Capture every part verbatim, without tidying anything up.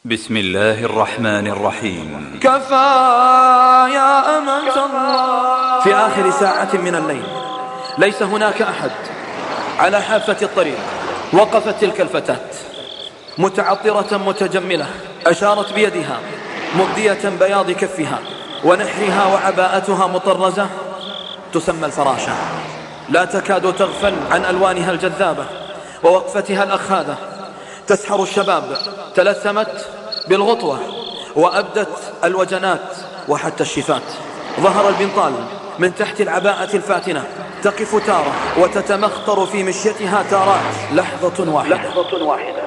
بسم الله الرحمن الرحيم. كفى يا أمة الله. في آخر ساعة من الليل ليس هناك أحد على حافة الطريق. وقفت تلك الفتاة متعطرة متجملة، أشارت بيدها مبدية بياض كفها، ونحرها وعباءتها مطرزة تسمى الفراشة، لا تكاد تغفل عن ألوانها الجذابة ووقفتها الأخاذة. تسحر الشباب، تلثمت بالغطوة وأبدت الوجنات وحتى الشفات. ظهر البنطال من تحت العباءة الفاتنة، تقف تارة وتتمخطر في مشيتها تارات. لحظة واحدة, لحظة واحدة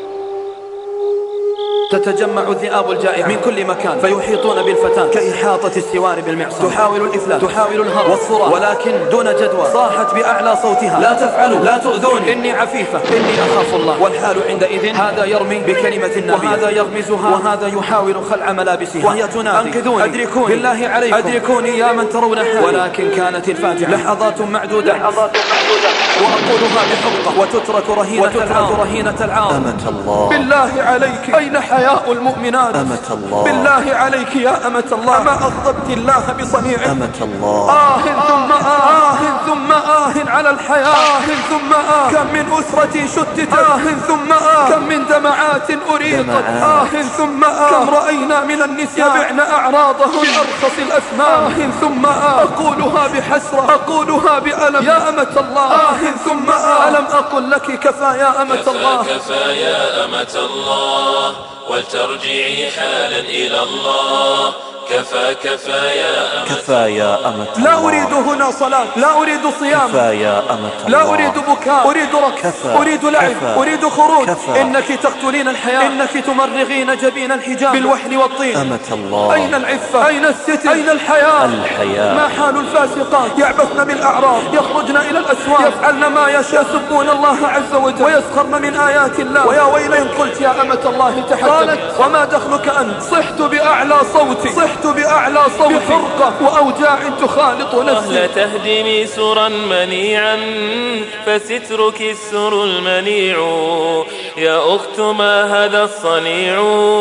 تتجمع الذئاب الجائعة من كل مكان فيحيطون بالفتاة كإحاطة السوار بالمعصم. تحاول الإفلات، تحاول الهرب والصراخ، ولكن دون جدوى. صاحت بأعلى صوتها: لا تفعلوا، لا تؤذون، إني عفيفة، إني أخاف الله. والحال عندئذ هذا يرمي بكلمة النبي، وهذا يغمزها، وهذا يحاول خلع ملابسها، وهي تنادي: أنقذوني، أدركوني، بالله عليكم، أدركوني يا من ترون حالي. ولكن كانت الفاجعة لحظات معدودة، لحظات معدودة وأقولها بحقة، وتترك رهينة وتترك رهينة العار. أمة الله، بالله عليك أين حياء المؤمنات؟ أمة الله، بالله عليك يا أمة الله، ما أغضبت الله بصنيعك؟ أمة الله، آه ثم آه, آه ثم آه على الحياة، آه ثم آه كم من أسرة شتتت، آه ثم آه كم من دمعات أريقت، آه ثم آه كم رأينا من النساء يبعن أعراضهم بأرخص الأثمان. آه ثم آه أقولها بحسرة، أقولها بألم يا أمة الله. آه ثم آه ألم أقل لك كفى يا أمة الله؟ كفى يا أمة الله، ولترجعي حالا إلى الله. كفى كفى يا أمة كفى يا أمة الله. لا أريد هنا صلاة، لا أريد صيام، كفى يا أمة الله. لا أريد بكاء، أريد رقص، كفى. أريد لعب، كفى. أريد خروج. كفى. إنك تقتلين الحياة، إنك تمرغين جبين الحجاب بالوحل والطين. أمة الله، أين العفة؟ أين الستر؟ أين الحياة؟ الحياة. ما حال الفاسقات؟ يعبثن بالأعراض، يخرجن إلى الأسواق، يفعلن ما يشاء، يسبون الله عز وجل ويسخرن من آيات الله. ويا ويلي إن قلت يا أمة الله تحدث. وما دخلك أنت؟ صحت بأعلى صوتي، صحت بأعلى صوتي بفرقة وأوجاع تخالط نفسي. لا تهدمي سرا منيعا فسترك السر المنيع. يا أخت ما هذا الصنيع؟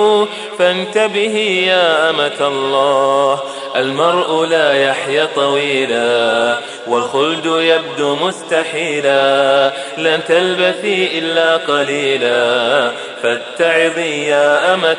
فانتبهي يا أمة الله. المرء لا يحيا طويلا والخلد يبدو مستحيلا. لن تلبثي إلا قليلا فاتعظي يا أمة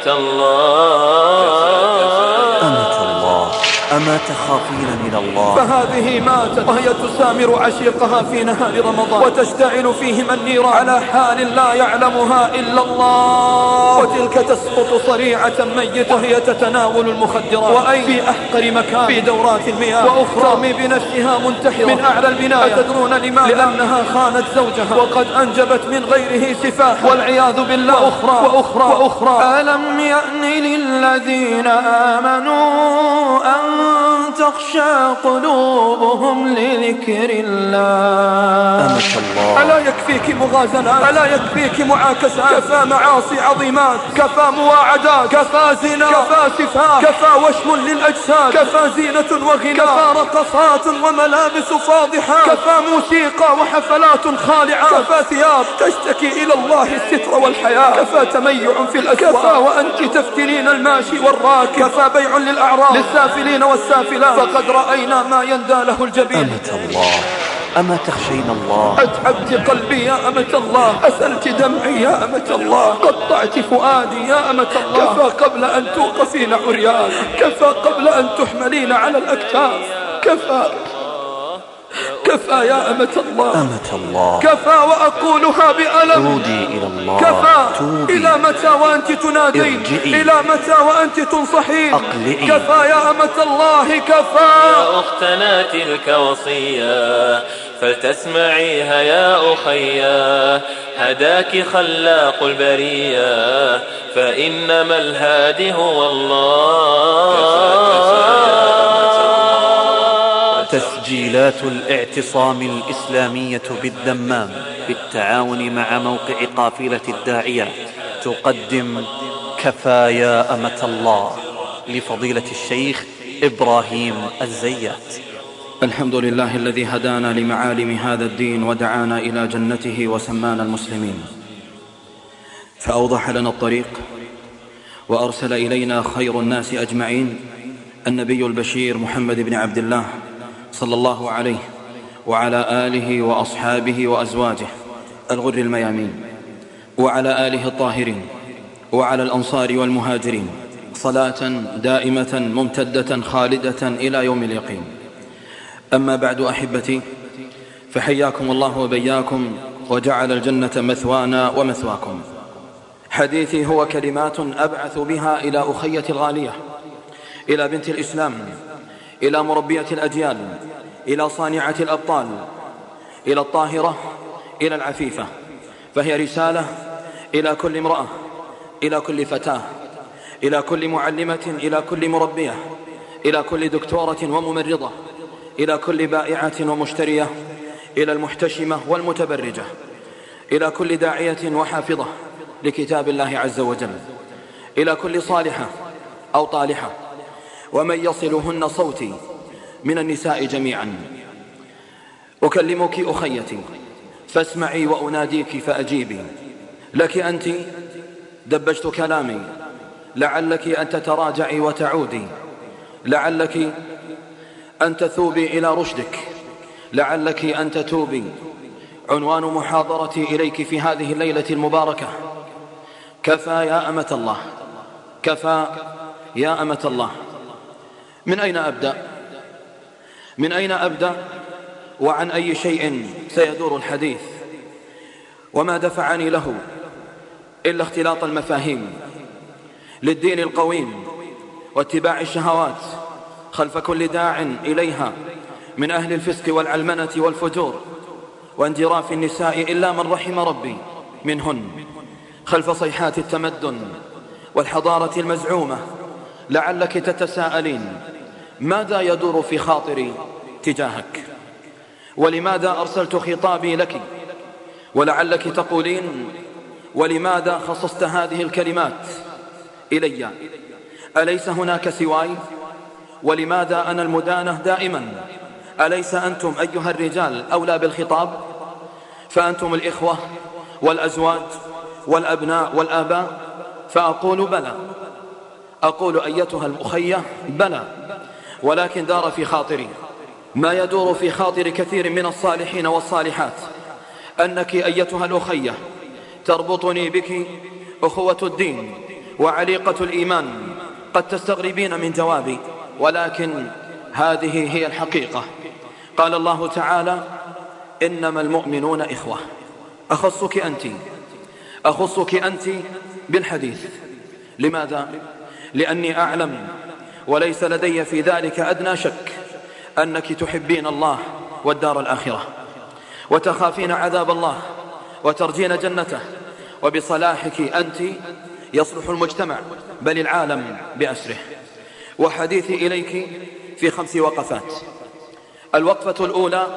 الله. أمة الله، أما تخافين من الله؟ فهذه ماتت وهي تسامر عشيقها في نهار رمضان، وتشتعل فيهما النيران على حال لا يعلمها إلا الله. وتلك تسقط صريعة ميتة وهي تتناول المخدرات. وأي في أحقر مكان في دورات المياه، وأخرى ترمي بنفسها منتحرة من أعلى البناية. أتدرون لماذا؟ لأنها خانت زوجها وقد أنجبت من غيره سفاحا والعياذ بالله. وأخرى وأخرى وأخرى ألم يأن للذين آمنوا أن تخشى قلوبهم لذكر الله. أمة الله، ألا يكفيك مغازلات؟ ألا يكفيك معاكسات؟ كفى معاصي عظيمات، كفى مواعدات، كفى زنا، كفى سفاح، كفى وشم للأجساد، كفى زينة وغناء، كفى رقصات وملابس فاضحات، كفى موسيقى وحفلات خالعات، كفى ثياب تشتكي إلى الله الستر والحياة، كفى تميع في الأسواق، كفى وأنت تفتنين الماشي والراكب، كفى بيع للأعراض للسافلين والسافلات. فقد رأينا ما يندى له الجبين. أمة الله، أما تخشين الله؟ أتعبت قلبي يا أمة الله، أسلت دمعي يا أمة الله، قطعت فؤادي يا أمة الله. كفى قبل أن توقفين عريانا، كفى قبل أن تحملين على الأكتاف، كفى كفى يا أمة الله، أمة الله، كفى وأقولها بألم. عودي إلى الله، كفى. توبي. إلى متى وأنت تنادين؟ ارجعي. إلى متى وأنت تنصحين؟ أقلئي. كفى يا أمة الله، كفى. يا أختنا تلك وصية فلتسمعيها يا أخيا. هداك خلاق البرية فإنما الهادي هو الله. تسجيلات الاعتصام الإسلامية بالدمام بالتعاون مع موقع قافلة الداعية تقدم كفى يا أمة الله لفضيلة الشيخ إبراهيم الزيات. الحمد لله الذي هدانا لمعالم هذا الدين ودعانا إلى جنته وسمانا المسلمين، فأوضح لنا الطريق وأرسل إلينا خير الناس أجمعين النبي البشير محمد بن عبد الله صلى الله عليه وعلى آله وأصحابه وأزواجه الغر الميامين، وعلى آله الطاهرين، وعلى الأنصار والمهاجرين، صلاة دائمة ممتدة خالدة إلى يوم اليقين. أما بعد أحبتي، فحياكم الله وبياكم وجعل الجنة مثوانا ومثواكم. حديثي هو كلمات أبعث بها إلى أخيتي الغالية، إلى بنت الإسلام، إلى مربية الأجيال، إلى صانعة الأبطال، إلى الطاهرة، إلى العفيفة. فهي رسالة إلى كل امرأة، إلى كل فتاة، إلى كل معلمة، إلى كل مربية، إلى كل دكتورة وممرضة، إلى كل بائعة ومشترية، إلى المحتشمة والمتبرجة، إلى كل داعية وحافظة لكتاب الله عز وجل، إلى كل صالحة أو طالحة، ومن يصلهن صوتي من النساء جميعا. أكلمك أخيتي فاسمعي وأناديك فأجيبي. لك أنت دبجت كلامي، لعلك أن تتراجعي وتعودي، لعلك أن تثوبي إلى رشدك، لعلك أن تتوبي. عنوان محاضرتي إليك في هذه الليلة المباركة: كفى يا أمة الله، كفى يا أمة الله. من أين أبدأ؟ من أين أبدأ وعن أي شيء سيدور الحديث؟ وما دفعني له إلا اختلاط المفاهيم للدين القويم واتباع الشهوات خلف كل داع إليها من أهل الفسق والعلمنة والفجور، وانجراف النساء إلا من رحم ربي منهن خلف صيحات التمدن والحضارة المزعومة. لعلك تتساءلين: ماذا يدور في خاطري تجاهك؟ ولماذا أرسلت خطابي لك؟ ولعلك تقولين: ولماذا خصصت هذه الكلمات إلي؟ أليس هناك سواي؟ ولماذا أنا المدانة دائما؟ أليس أنتم أيها الرجال أولى بالخطاب؟ فأنتم الإخوة والأزواج والأبناء والآباء. فأقول بلى، أقول أيتها الأخية بلى، ولكن دار في خاطري ما يدور في خاطر كثير من الصالحين والصالحات، أنك أيتها الأخية تربطني بك أخوة الدين وعليقة الإيمان. قد تستغربين من جوابي، ولكن هذه هي الحقيقة. قال الله تعالى: إنما المؤمنون إخوة. أخصك أنت، أخصك أنت بالحديث. لماذا؟ لأني أعلم وليس لدي في ذلك أدنى شك أنك تحبين الله والدار الآخرة، وتخافين عذاب الله وترجين جنته، وبصلاحك أنت يصلح المجتمع بل العالم بأسره. وحديثي إليك في خمس وقفات. الوقفة الأولى: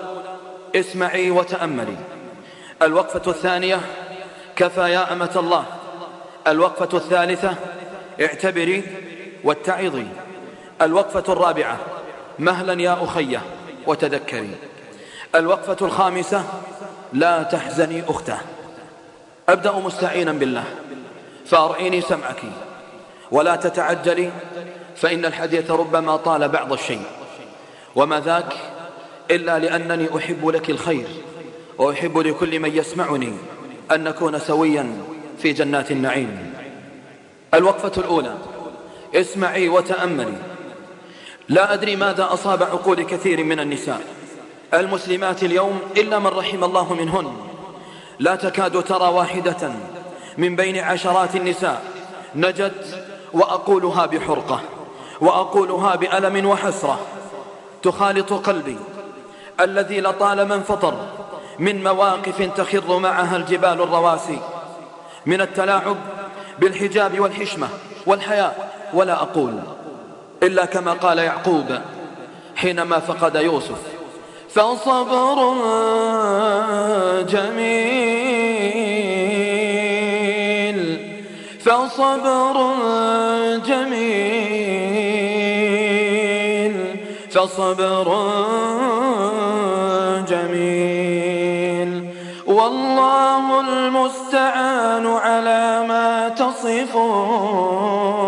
اسمعي وتأملي. الوقفة الثانية: كفى يا أمة الله. الوقفة الثالثة: اعتبري واتعظي. الوقفة الرابعة: مهلا يا أخية وتذكري. الوقفة الخامسة: لا تحزني أخته. أبدأ مستعينا بالله، فأرعيني سمعك ولا تتعجلي، فإن الحديث ربما طال بعض الشيء، وما ذاك إلا لأنني أحب لك الخير، وأحب لكل من يسمعني أن نكون سويا في جنات النعيم. الوقفة الأولى: اسمعي وتأملي. لا أدري ماذا أصاب عقول كثير من النساء المسلمات اليوم إلا من رحم الله منهن. لا تكاد ترى واحدة من بين عشرات النساء نجت، وأقولها بحرقة، وأقولها بألم وحسرة تخالط قلبي الذي لطالما انفطر من مواقف تخر معها الجبال الرواسي من التلاعب بالحجاب والحشمة والحياء. ولا أقول إلا كما قال يعقوب حينما فقد يوسف: فصبر جميل، فصبر جميل، فصبر جميل، والله المستعان على ما تصفون.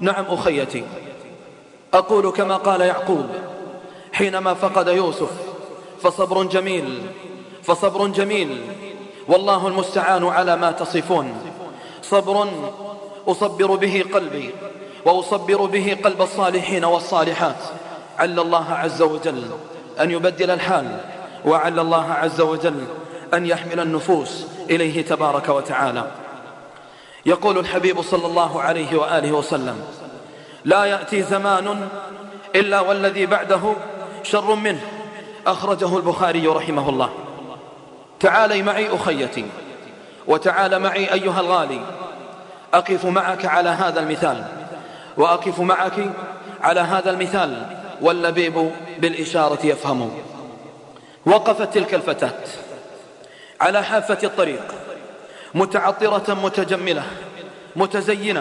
نعم أخيتي، أقول كما قال يعقوب حينما فقد يوسف: فصبر جميل فصبر جميل والله المستعان على ما تصفون. صبر أصبر به قلبي وأصبر به قلب الصالحين والصالحات، عل الله عز وجل أن يبدل الحال، وعل الله عز وجل أن يحمل النفوس إليه تبارك وتعالى. يقول الحبيب صلى الله عليه وآله وسلم: لا يأتي زمان إلا والذي بعده شر منه، أخرجه البخاري رحمه الله. تعالي معي أخيتي، وتعال معي أيها الغالي، أقف معك على هذا المثال، وأقف معك على هذا المثال واللبيب بالإشارة يفهم. وقفت تلك الفتاة على حافة الطريق متعطرة متجملة متزينة،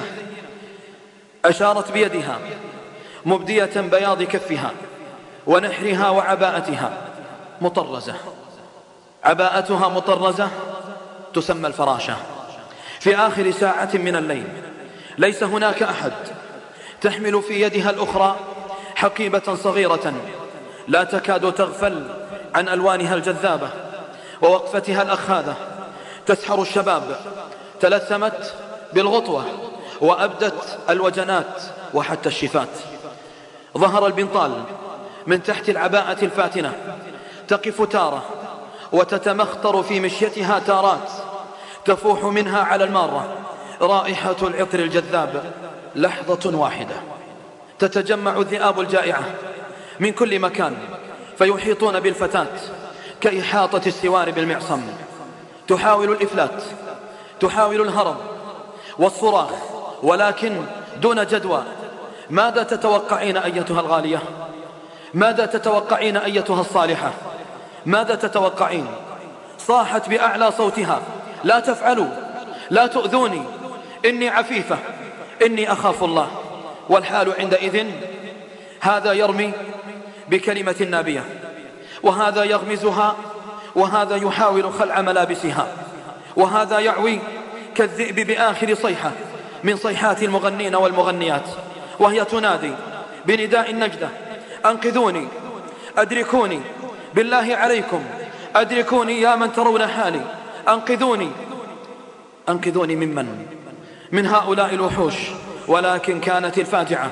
أشارت بيدها مبدية بياض كفها ونحرها وعباءتها مطرزة. عباءتها مطرزة تسمى الفراشة. في آخر ساعة من الليل ليس هناك أحد، تحمل في يدها الأخرى حقيبة صغيرة لا تكاد تغفل عن ألوانها الجذابة ووقفتها الأخاذة، تسحر الشباب، تلثمت بالغطوة وأبدت الوجنات وحتى الشفات. ظهر البنطال من تحت العباءة الفاتنة، تقف تارة وتتمخطر في مشيتها تارات، تفوح منها على المارة رائحة العطر الجذاب. لحظة واحدة تتجمع الذئاب الجائعة من كل مكان فيحيطون بالفتاة كإحاطة السوار بالمعصم، تحاول الإفلات، تحاول الهرب والصراخ، ولكن دون جدوى. ماذا تتوقعين أيتها الغالية؟ ماذا تتوقعين أيتها الصالحة؟ ماذا تتوقعين؟ صاحت بأعلى صوتها: لا تفعلوا، لا تؤذوني، إني عفيفة، إني أخاف الله. والحال عندئذ هذا يرمي بكلمة نابية، وهذا يغمزها، وهذا يحاول خلع ملابسها، وهذا يعوي كالذئب بآخر صيحة من صيحات المغنين والمغنيات، وهي تنادي بنداء النجدة: أنقذوني، أدركوني، بالله عليكم أدركوني يا من ترون حالي، أنقذوني. أنقذوني ممن؟ من هؤلاء الوحوش. ولكن كانت الفاجعة،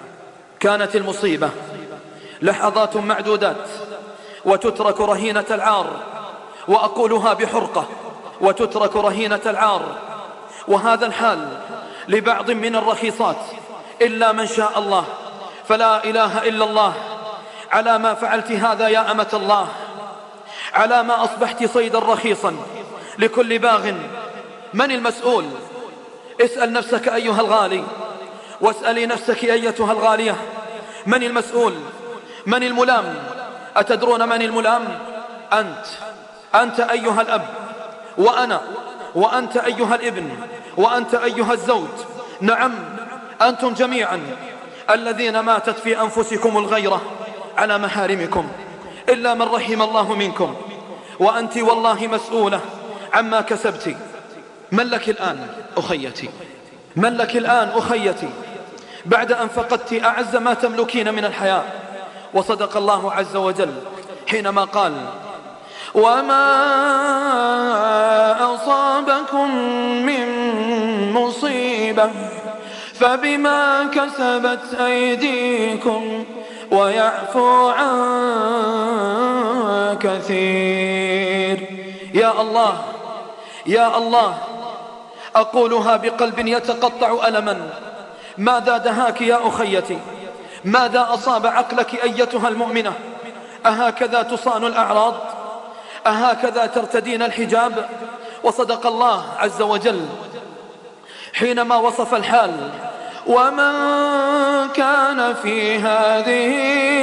كانت المصيبة لحظات معدودات وتترك رهينة العار، وأقولها بحرقة: وتترك رهينة العار. وهذا الحال لبعض من الرخيصات، إلا من شاء الله. فلا إله إلا الله على ما فعلت هذا يا أمة الله، على ما أصبحت صيدا رخيصا لكل باغ. من المسؤول؟ اسأل نفسك أيها الغالي، واسألي نفسك أيتها الغالية، من المسؤول؟ من الملام؟ أتدرون من الملام؟ أنت أنت أيها الأب، وأنا، وأنت أيها الابن، وأنت أيها الزوج. نعم، أنتم جميعا الذين ماتت في أنفسكم الغيرة على محارمكم، إلا من رحم الله منكم. وأنت والله مسؤولة عما كسبت. من لك الآن أخيتي؟ من لك الآن أخيتي بعد أن فقدت أعز ما تملكين من الحياة؟ وصدق الله عز وجل حينما قال: وما أصابكم من مصيبة فبما كسبت أيديكم ويعفو عن كثير. يا الله، يا الله، أقولها بقلب يتقطع ألما. ماذا دهاك يا أخيتي؟ ماذا أصاب عقلك أيتها المؤمنة؟ أهكذا تصان الأعراض؟ أهكذا ترتدين الحجاب؟ وصدق الله عز وجل حينما وصف الحال: ومن كان في هذه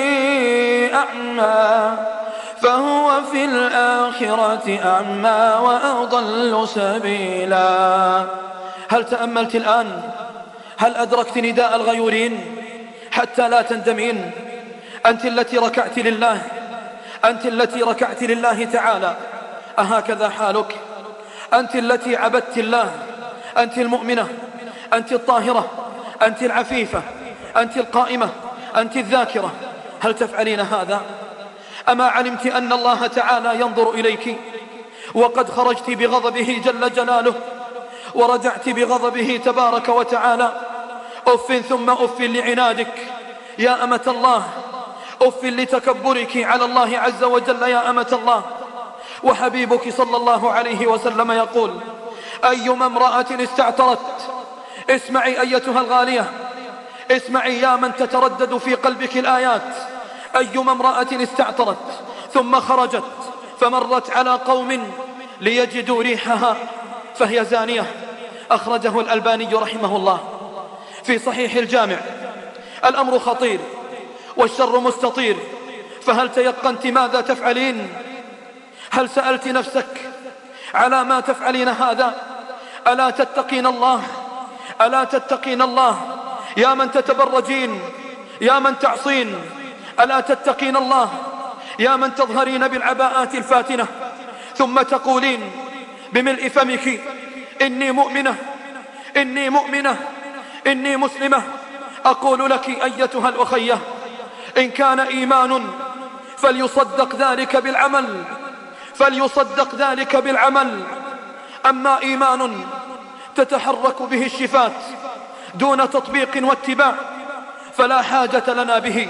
أعمى فهو في الآخرة أعمى وأضل سبيلا. هل تأملت الآن؟ هل أدركت نداء الغيورين حتى لا تندمين؟ أنت التي ركعت لله، أنت التي ركعت لله تعالى، أهكذا حالك؟ أنت التي عبدت الله، أنت المؤمنة، أنت الطاهرة، أنت العفيفة، أنت القائمة، أنت الذاكرة، هل تفعلين هذا؟ أما علمت أن الله تعالى ينظر إليك وقد خرجت بغضبه جل جلاله ورجعت بغضبه تبارك وتعالى؟ أف ثم أف لعنادك يا أمة الله، أف لتكبرك على الله عز وجل يا أمة الله. وحبيبك صلى الله عليه وسلم يقول: أيما امرأة استعترت، اسمعي أيتها الغالية، اسمعي يا من تتردد في قلبك الآيات، أيما امرأة استعترت ثم خرجت فمرت على قوم ليجدوا ريحها فهي زانية. أخرجه الألباني رحمه الله في صحيح الجامع. الأمر خطير والشر مستطير، فهل تيقنت ماذا تفعلين؟ هل سألت نفسك على ما تفعلين هذا؟ ألا تتقين الله؟ ألا تتقين الله يا من تتبرجين، يا من تعصين؟ ألا تتقين الله يا من تظهرين بالعباءات الفاتنة ثم تقولين بملء فمك: إني مؤمنة، إني مؤمنة، إني مسلمة؟ أقول لك أيتها الأخية: إن كان إيمان فليصدق ذلك بالعمل، فليصدق ذلك بالعمل. أما إيمان تتحرك به الشفات دون تطبيق واتباع فلا حاجة لنا به.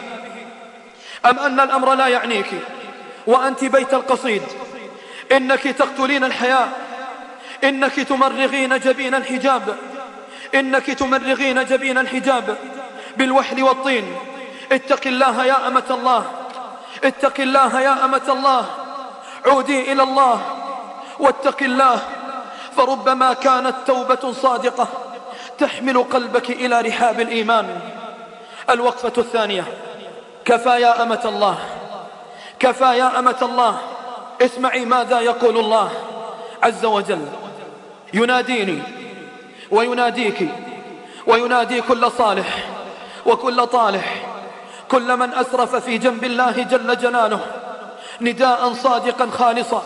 أم أن الأمر لا يعنيك وأنت بيت القصيد؟ إنك تقتلين الحياء، إنك تمرغين جبين الحجاب، إنك تمرغين جبين الحجاب بالوحل والطين. اتق الله يا أمة الله، اتق الله يا أمة الله، عودي إلى الله واتق الله، فربما كانت توبة صادقة تحمل قلبك إلى رحاب الإيمان. الوقفة الثانية: كفى يا أمة الله، كفى يا أمة الله. اسمعي ماذا يقول الله عز وجل، يناديني ويناديك وينادي كل صالح وكل طالح، كل من أسرف في جنب الله جل جلاله، نداء صادقا خالصا: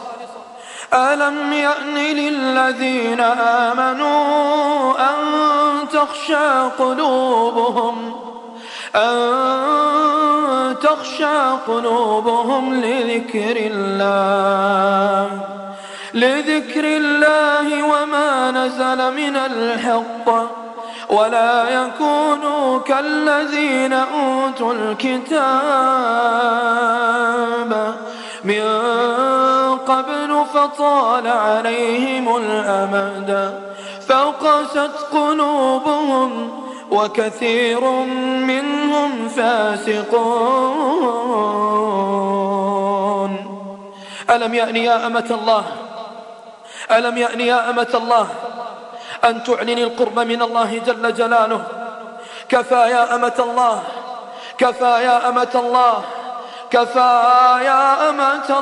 ألم يأن للذين آمنوا أن تخشى قلوبهم أن تخشى قلوبهم لذكر الله لذكر الله وما نزل من الحق، ولا يكونوا كالذين أوتوا الكتاب من قبل فطال عليهم الأمد فقست قلوبهم وكثير منهم فاسقون. ألم يأن يا أمة الله، ألم يأن يا أمة الله أن تعلني القرب من الله جل جلاله؟ كفى يا أمة الله، كفى يا أمة الله، كفى يا أمة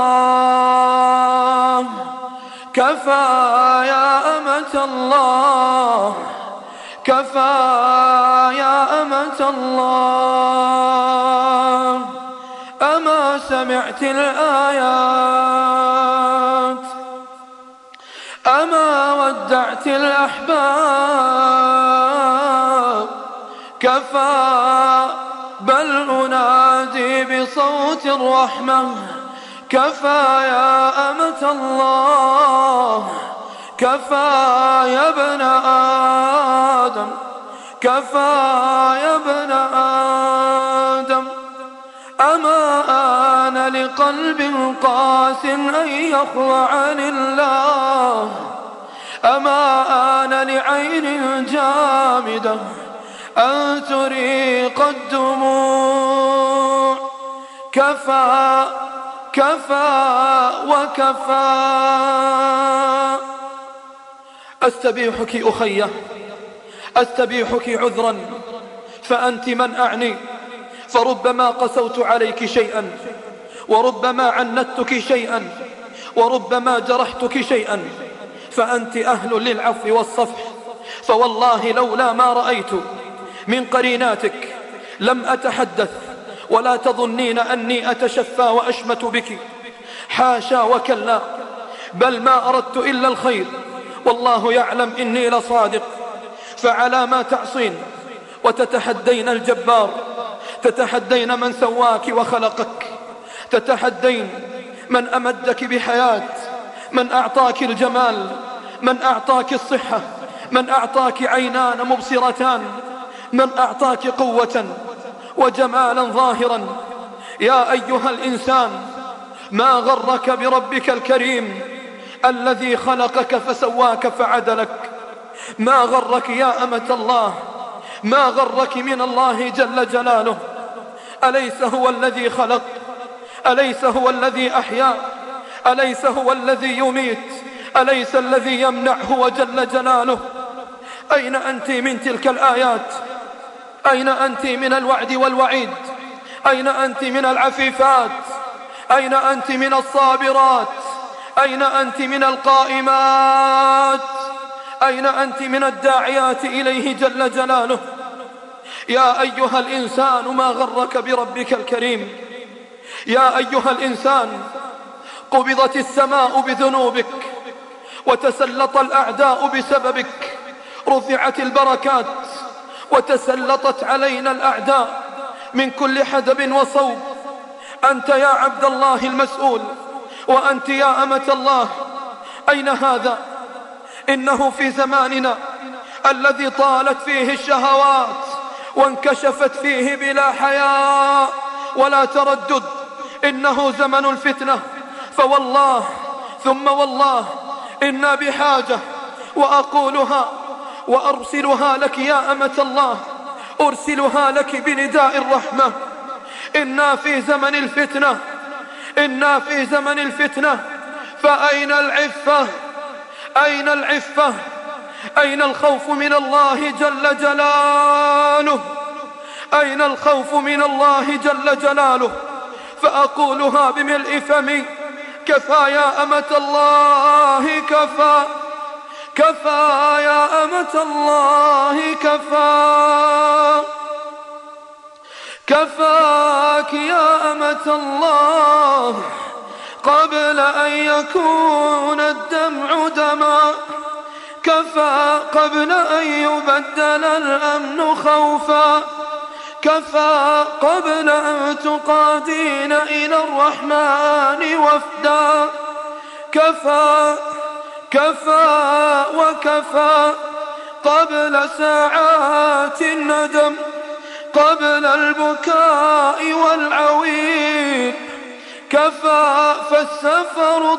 الله، كفى يا أمة الله، كفى يا أمة الله. أما سمعت الآيات؟ أما ودعت الأحباب؟ كفى، بل أنادي بصوت الرحمة: كفى يا أمة الله، كفى يا ابن آدم، كفى يا ابن آدم. أما آن لقلب قاس أن يخضع لله، أما آن لعين جامدة أن تريق الدموع. كفى، كفى وكفى. أستبيحك أخية، أستبيحك عذرا، فأنت من أعني، فربما قسوت عليك شيئا، وربما عنتك شيئا، وربما جرحتك شيئا، فأنت أهل للعفو والصفح. فوالله لولا ما رأيت من قريناتك لم أتحدث، ولا تظنين أني أتشفى وأشمت بك، حاشا وكلا، بل ما أردت إلا الخير، والله يعلم إني لصادق. فعلى ما تعصين وتتحدين الجبار، تتحدين من سواك وخلقك، تتحدين من أمدك بحياة، من أعطاك الجمال، من أعطاك الصحة، من أعطاك عينان مبصرتان، من أعطاك قوة وجمالا ظاهرا. يا أيها الإنسان، ما غرك بربك الكريم الذي خلقك فسواك فعدلك؟ ما غرك يا أمة الله؟ ما غرك من الله جل جلاله؟ أليس هو الذي خلق؟ أليس هو الذي أحيا؟ أليس هو الذي يميت؟ أليس الذي يمنع هو جل جلاله؟ أين أنت من تلك الآيات؟ أين أنت من الوعد والوعيد؟ أين أنت من العفيفات؟ أين أنت من الصابرات؟ أين أنت من القائمات؟ أين أنت من الداعيات إليه جل جلاله؟ يا أيها الإنسان، ما غرك بربك الكريم؟ يا أيها الإنسان، قبضت السماء بذنوبك وتسلط الأعداء بسببك، رفعت البركات وتسلطت علينا الأعداء من كل حدب وصوب. أنت يا عبد الله المسؤول، وأنت يا أمة الله، أين هذا؟ إنه في زماننا الذي طالت فيه الشهوات وانكشفت فيه بلا حياء ولا تردد، إنه زمن الفتنة. فوالله ثم والله إنا بحاجة، وأقولها وأرسلها لك يا أمة الله، أرسلها لك بنداء الرحمة. إنا في زمن الفتنة، إنا في زمن الفتنة، فأين العفة؟ أين العفة؟ أين الخوف من الله جل جلاله؟ أين الخوف من الله جل جلاله؟ فأقولها بملء فمي: كفى يا أمة الله، كفى كفى يا أمة الله، كفى كفاك يا أمة الله قبل أن يكون الدمع دما، كفى قبل أن يبدل الأمن خوفا، كفى قبل أن تقادين إلى الرحمن وفدا، كفى كفى وكفى قبل ساعات الندم، قبل البكاء والعويل، كفى فالسفر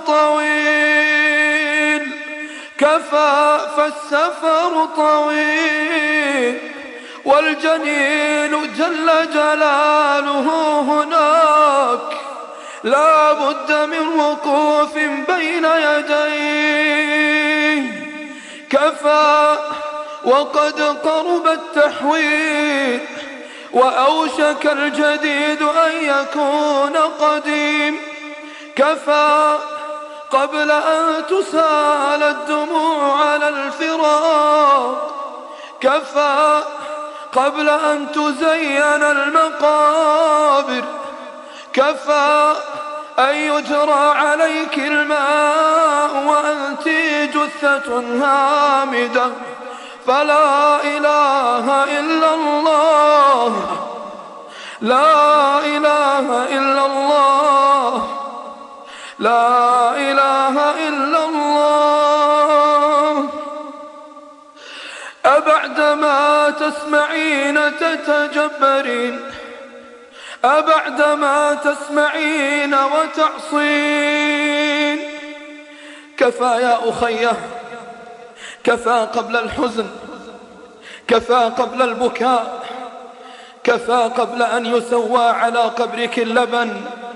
طويل، كفى فالسفر طويل، والجليل جل جلاله هناك، لا بد من وقوف بين يديه، كفى وقد قرب التحويل، وأوشك الجديد أن يكون قديم، كفى قبل أن تسال الدموع على الفراق، كفى قبل أن تزين المقابر، كفى أن يجرى عليك الماء وأنت جثة هامدة، فلا إله إلا الله، لا إله إلا الله، لا إله إلا الله. أبعدما تسمعين تتجبرين، أبعدما تسمعين وتعصين، كفى يا أخيه، كفى قبل الحزن، كفى قبل البكاء، كفى قبل أن يسوى على قبرك اللبن،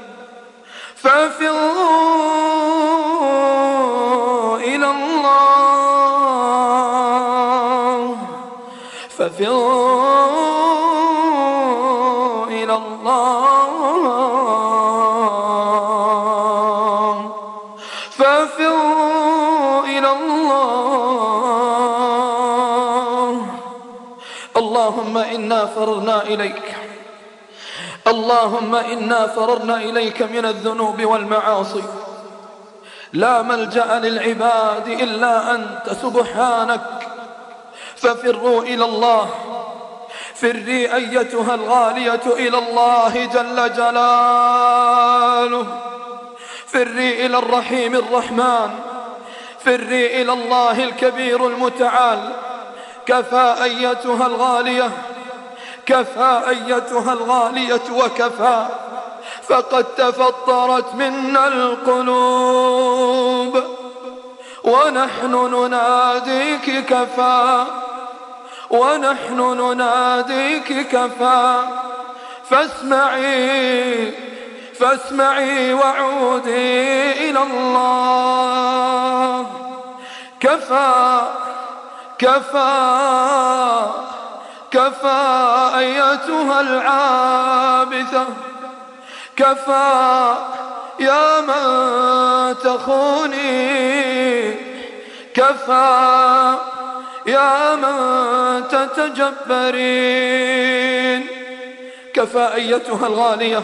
ففروا إلى الله، ففروا إلى الله، ففروا إلى الله. اللهم إنا فررنا إليك، اللهم إنا فررنا إليك من الذنوب والمعاصي، لا ملجأ للعباد إلا أنت سبحانك، ففروا إلى الله، فري أيتها الغالية إلى الله جل جلاله، فري إلى الرحيم الرحمن، فري إلى الله الكبير المتعال. كفى أيتها الغالية، كفى أيتها الغالية وكفى، فقد تفطرت منا القلوب، ونحن نناديك كفى، ونحن نناديك كفى. فاسمعي فاسمعي وعودي إلى الله. كفى كفى كفى أيتها العابثة، كفى يا من تخوني، كفى يا من تتجبرين. كفى أيتها الغالية،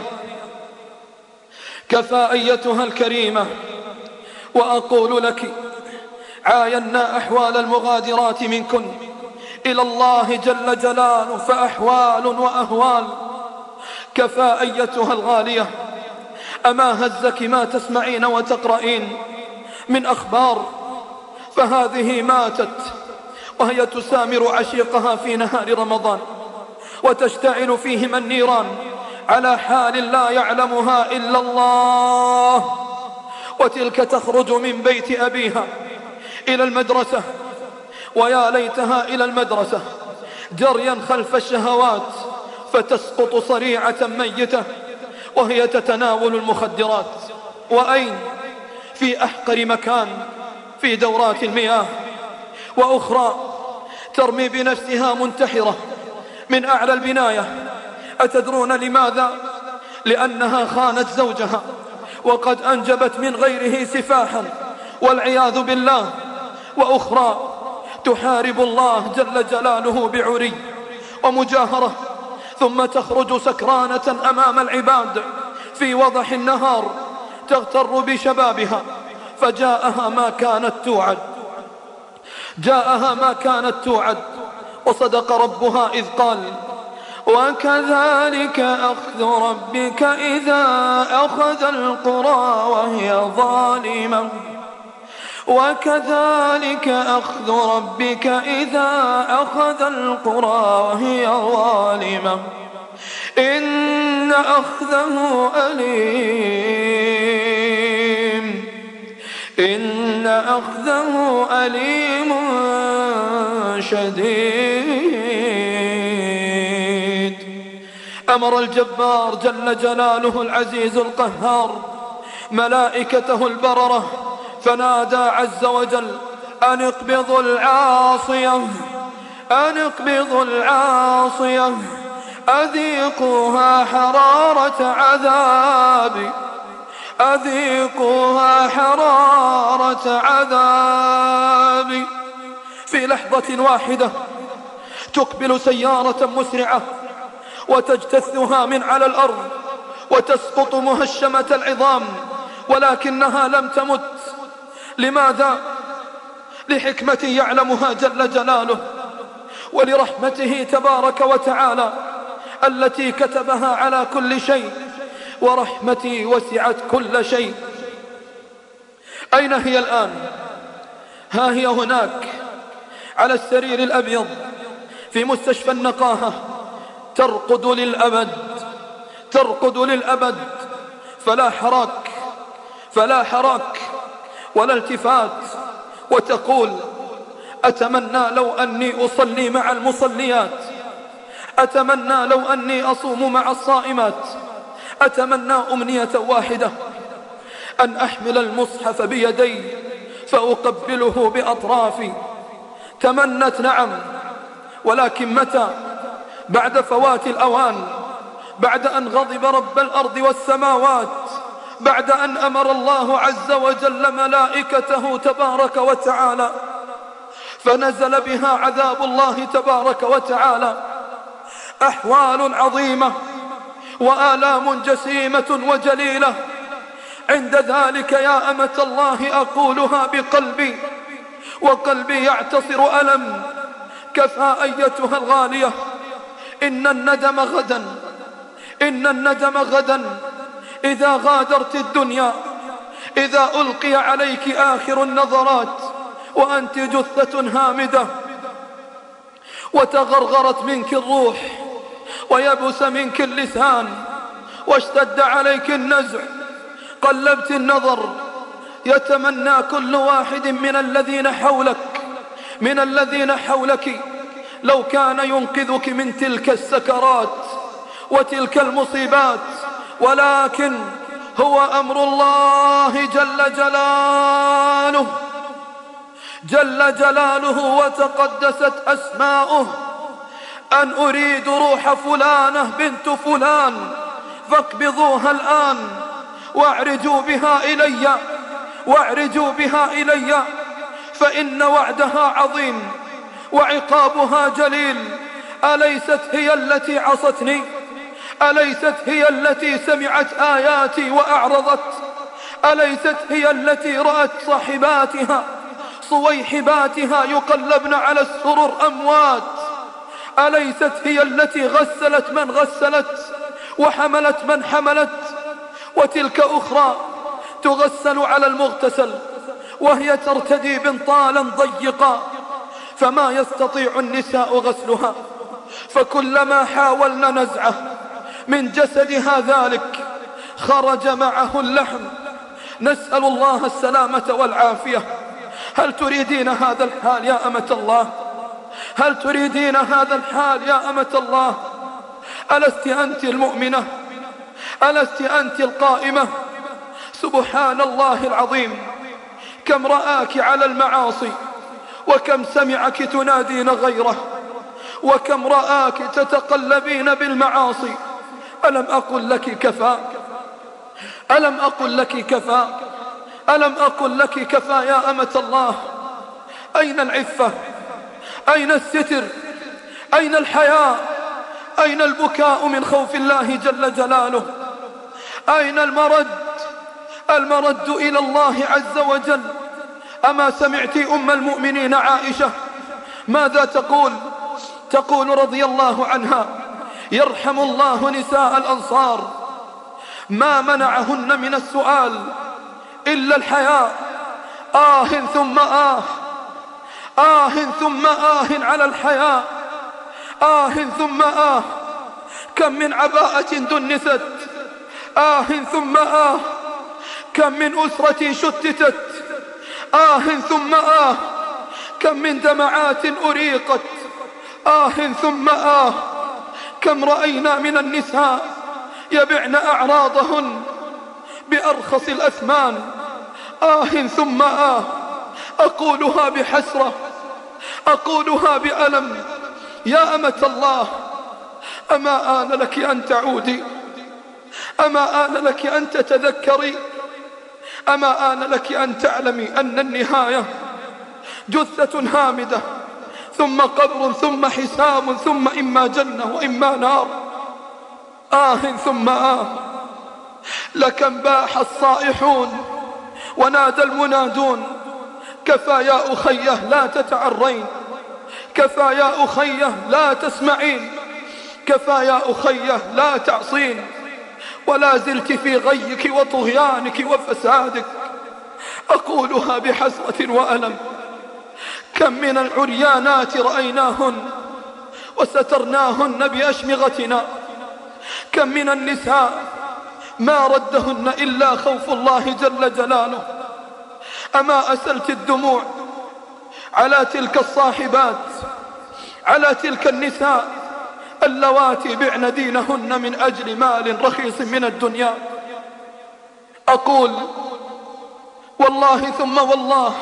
كفى أيتها الكريمة. وأقول لك عاينا أحوال المغادرات منكن إلى الله جل جلاله، فأحوال وأهوال. كفى أيتها الغالية، أما هزك ما تسمعين وتقرأين من أخبار؟ فهذه ماتت وهي تسامر عشيقها في نهار رمضان، وتشتعل فيهما النيران على حال لا يعلمها إلا الله. وتلك تخرج من بيت أبيها إلى المدرسة، ويا ليتها إلى المدرسة جريا خلف الشهوات، فتسقط صريعة ميتة وهي تتناول المخدرات. وأين؟ في أحقر مكان، في دورات المياه. وأخرى ترمي بنفسها منتحرة من أعلى البناية. أتدرون لماذا؟ لأنها خانت زوجها وقد أنجبت من غيره سفاحا والعياذ بالله. وأخرى تحارب الله جل جلاله بعري ومجاهرة، ثم تخرج سكرانة أمام العباد في وضح النهار تغتر بشبابها. فجاءها ما كانت توعد، جاءها ما كانت توعد. وصدق ربها إذ قال: وكذلك أخذ ربك إذا أخذ القرى وهي ظالمة، وكذلك أخذ ربك إذا أخذ القرى وهي ظالمة إن أخذه أليم، إن أخذه أليم شديد. أمر الجبار جل جلاله العزيز القهار ملائكته البررة فنادى عز وجل: أن اقبضوا العاصية، أن اقبضوا العاصية، أذيقوها حرارة عذابي، أذيقوها حرارة عذابي. في لحظة واحدة تقبل سيارة مسرعة وتجتثها من على الأرض وتسقط مهشمة العظام، ولكنها لم تمت. لماذا؟ لحكمة يعلمها جل جلاله، ولرحمته تبارك وتعالى التي كتبها على كل شيء، ورحمتي وسعت كل شيء. أين هي الآن؟ ها هي هناك على السرير الأبيض في مستشفى النقاهة، ترقد للأبد، ترقد للأبد، فلا حراك، فلا حراك ولا التفات. وتقول: أتمنى لو أني أصلي مع المصليات، أتمنى لو أني أصوم مع الصائمات، أتمنى أمنية واحدة: أن أحمل المصحف بيدي فأقبله بأطرافي. تمنت، نعم، ولكن متى؟ بعد فوات الأوان، بعد أن غضب رب الأرض والسماوات، بعد أن أمر الله عز وجل ملائكته تبارك وتعالى فنزل بها عذاب الله تبارك وتعالى. أحوال عظيمة وآلام جسيمة وجليلة. عند ذلك يا أمة الله أقولها بقلبي، وقلبي يعتصر ألم. كفى أيتها الغالية، إن الندم غدا، إن الندم غدا إذا غادرت الدنيا، إذا ألقي عليك آخر النظرات وأنت جثة هامدة، وتغرغرت منك الروح ويبس منك اللسان واشتد عليك النزع، قلبت النظر، يتمنى كل واحد من الذين حولك من الذين حولك لو كان ينقذك من تلك السكرات وتلك المصيبات، ولكن هو أمر الله جل جلاله جل جلاله وتقدست أسماؤه أن أريد روح فلانة بنت فلان فاقبضوها الآن واعرجوا بها إلي واعرجوا بها إلي فإن وعدها عظيم وعقابها جليل. أليست هي التي عصتني؟ أليست هي التي سمعت آياتي وأعرضت؟ أليست هي التي رأت صاحباتها صويحباتها يقلبن على السرر أموات؟ أليست هي التي غسلت من غسلت وحملت من حملت؟ وتلك أخرى تغسل على المغتسل وهي ترتدي بنطالا ضيقا فما يستطيع النساء غسلها، فكلما حاولنا نزعه من جسدها ذلك خرج معه اللحم. نسأل الله السلامة والعافية. هل تريدين هذا الحال يا أمة الله؟ هل تريدين هذا الحال يا أمة الله؟ ألست أنت المؤمنة؟ ألست أنت القائمة؟ سبحان الله العظيم، كم رآك على المعاصي وكم سمعك تنادين غيره وكم رآك تتقلبين بالمعاصي. ألم أقل لك كفى؟ ألم أقل لك كفى؟ ألم أقل لك كفى يا أمة الله؟ أين العفة؟ أين الستر؟ أين الحياء؟ أين البكاء من خوف الله جل جلاله؟ أين المرد؟ المرد إلى الله عز وجل. أما سمعت أم المؤمنين عائشة ماذا تقول؟ تقول رضي الله عنها: يرحم الله نساء الأنصار، ما منعهن من السؤال إلا الحياء. آه ثم آه، آه ثم آه على الحياء، آه ثم آه، كم من عباءة دنست، آه ثم آه، كم من أسرة شتتت، آه ثم آه، كم من دمعات أريقت، آه ثم آه، كم رأينا من النساء يبعن أعراضهن بأرخص الأثمان، آه ثم آه. أقولها بحسرة، أقولها بألم. يا أمة الله، أما آن لك أن تعودي؟ أما آن لك أن تتذكري؟ أما آن لك أن تعلمي أن النهاية جثة هامدة، ثم قبر، ثم حساب، ثم إما جنة وإما نار. آه ثم آه، لكم باح الصائحون ونادى المنادون: كفى يا أخيه لا تتعرين، كفى يا أخيه لا تسمعين، كفى يا أخيه لا تعصين، ولا زلت في غيك وطغيانك وفسادك. أقولها بحسرة وألم. كم من العريانات رأيناهن وسترناهن بأشمغتنا، كم من النساء ما ردهن إلا خوف الله جل جلاله. أما أسلت الدموع على تلك الصاحبات، على تلك النساء اللواتي بعن دينهن من أجل مال رخيص من الدنيا؟ أقول والله ثم والله،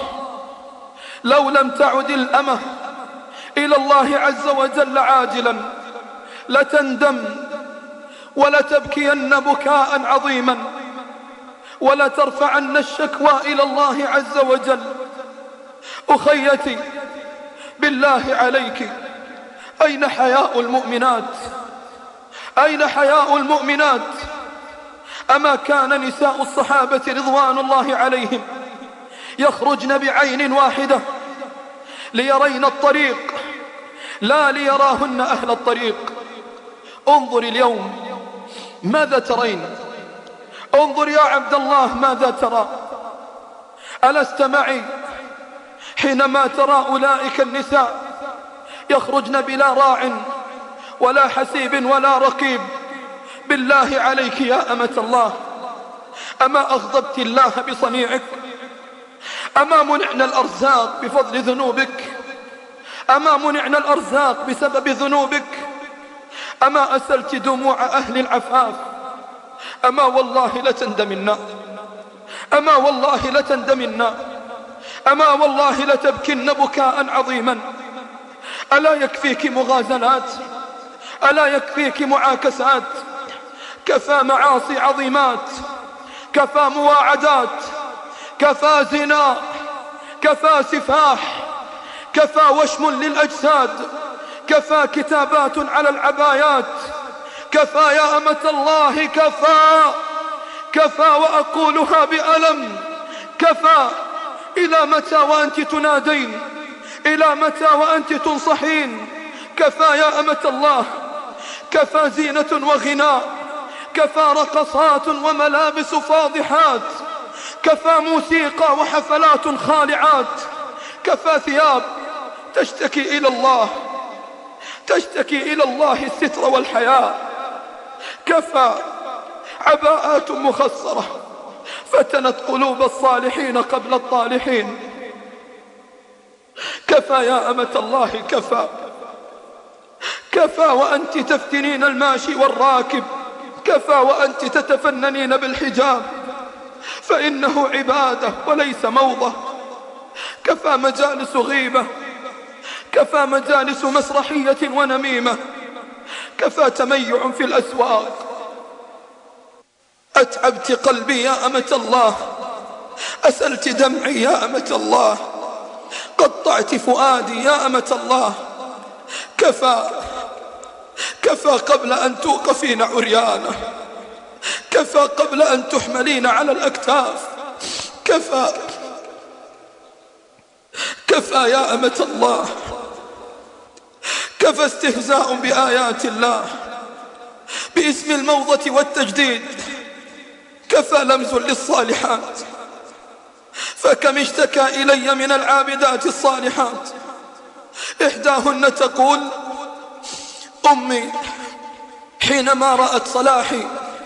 لو لم تعد الأمة إلى الله عز وجل عاجلا لتندم ولتبكين بكاء عظيما ولترفعن الشكوى إلى الله عز وجل. أخيتي بالله عليك، أين حياء المؤمنات؟ أين حياء المؤمنات؟ أما كان نساء الصحابة رضوان الله عليهم يخرجن بعين واحدة ليرين الطريق لا ليراهن أهل الطريق؟ انظر اليوم ماذا ترين؟ انظر يا عبد الله ماذا ترى؟ ألست معي حينما ترى أولئك النساء يخرجن بلا راع ولا حسيب ولا رقيب؟ بالله عليك يا أمة الله، أما أغضبت الله بصنيعك؟ أما منعنا الأرزاق بفضل ذنوبك؟ أما منعنا الأرزاق بسبب ذنوبك؟ أما أسلت دموع أهل العفاف؟ أما والله لتندمنا، أما والله لتندمنا، أما والله لتبكين بكاء عظيما. ألا يكفيك مغازلات؟ ألا يكفيك معاكسات؟ كفى معاصي عظيمات، كفى مواعدات، كفى زنا، كفى سفاح، كفى وشم للأجساد، كفى كتابات على العبايات، كفى يا أمة الله، كفى كفى وأقولها بألم، كفى. إلى متى وأنت تنادين؟ إلى متى وأنت تنصحين؟ كفى يا أمة الله، كفى زينة وغناء، كفى رقصات وملابس فاضحات، كفى موسيقى وحفلات خالعات، كفى ثياب تشتكي إلى الله، تشتكي إلى الله الستر والحياء، كفى عباءات مخصرة فتنت قلوب الصالحين قبل الطالحين. كفى يا أمة الله، كفى كفى وأنت تفتنين الماشي والراكب، كفى وأنت تتفننين بالحجاب فإنه عبادة وليس موضة، كفى مجالس غيبة، كفى مجالس مسرحية ونميمة، كفى تميع في الأسواق. أتعبت قلبي يا أمة الله، أسلت دمعي يا أمة الله، قطعت فؤادي يا أمة الله. كفى كفى قبل أن توقفين عريانة، كفى قبل أن تحملين على الأكتاف، كفى كفى يا أمة الله، كفى استهزاء بآيات الله باسم الموضة والتجديد، كفى لمز للصالحات، فكم اشتكى إلي من العابدات الصالحات إحداهن تقول: أمي حينما رأت صلاحي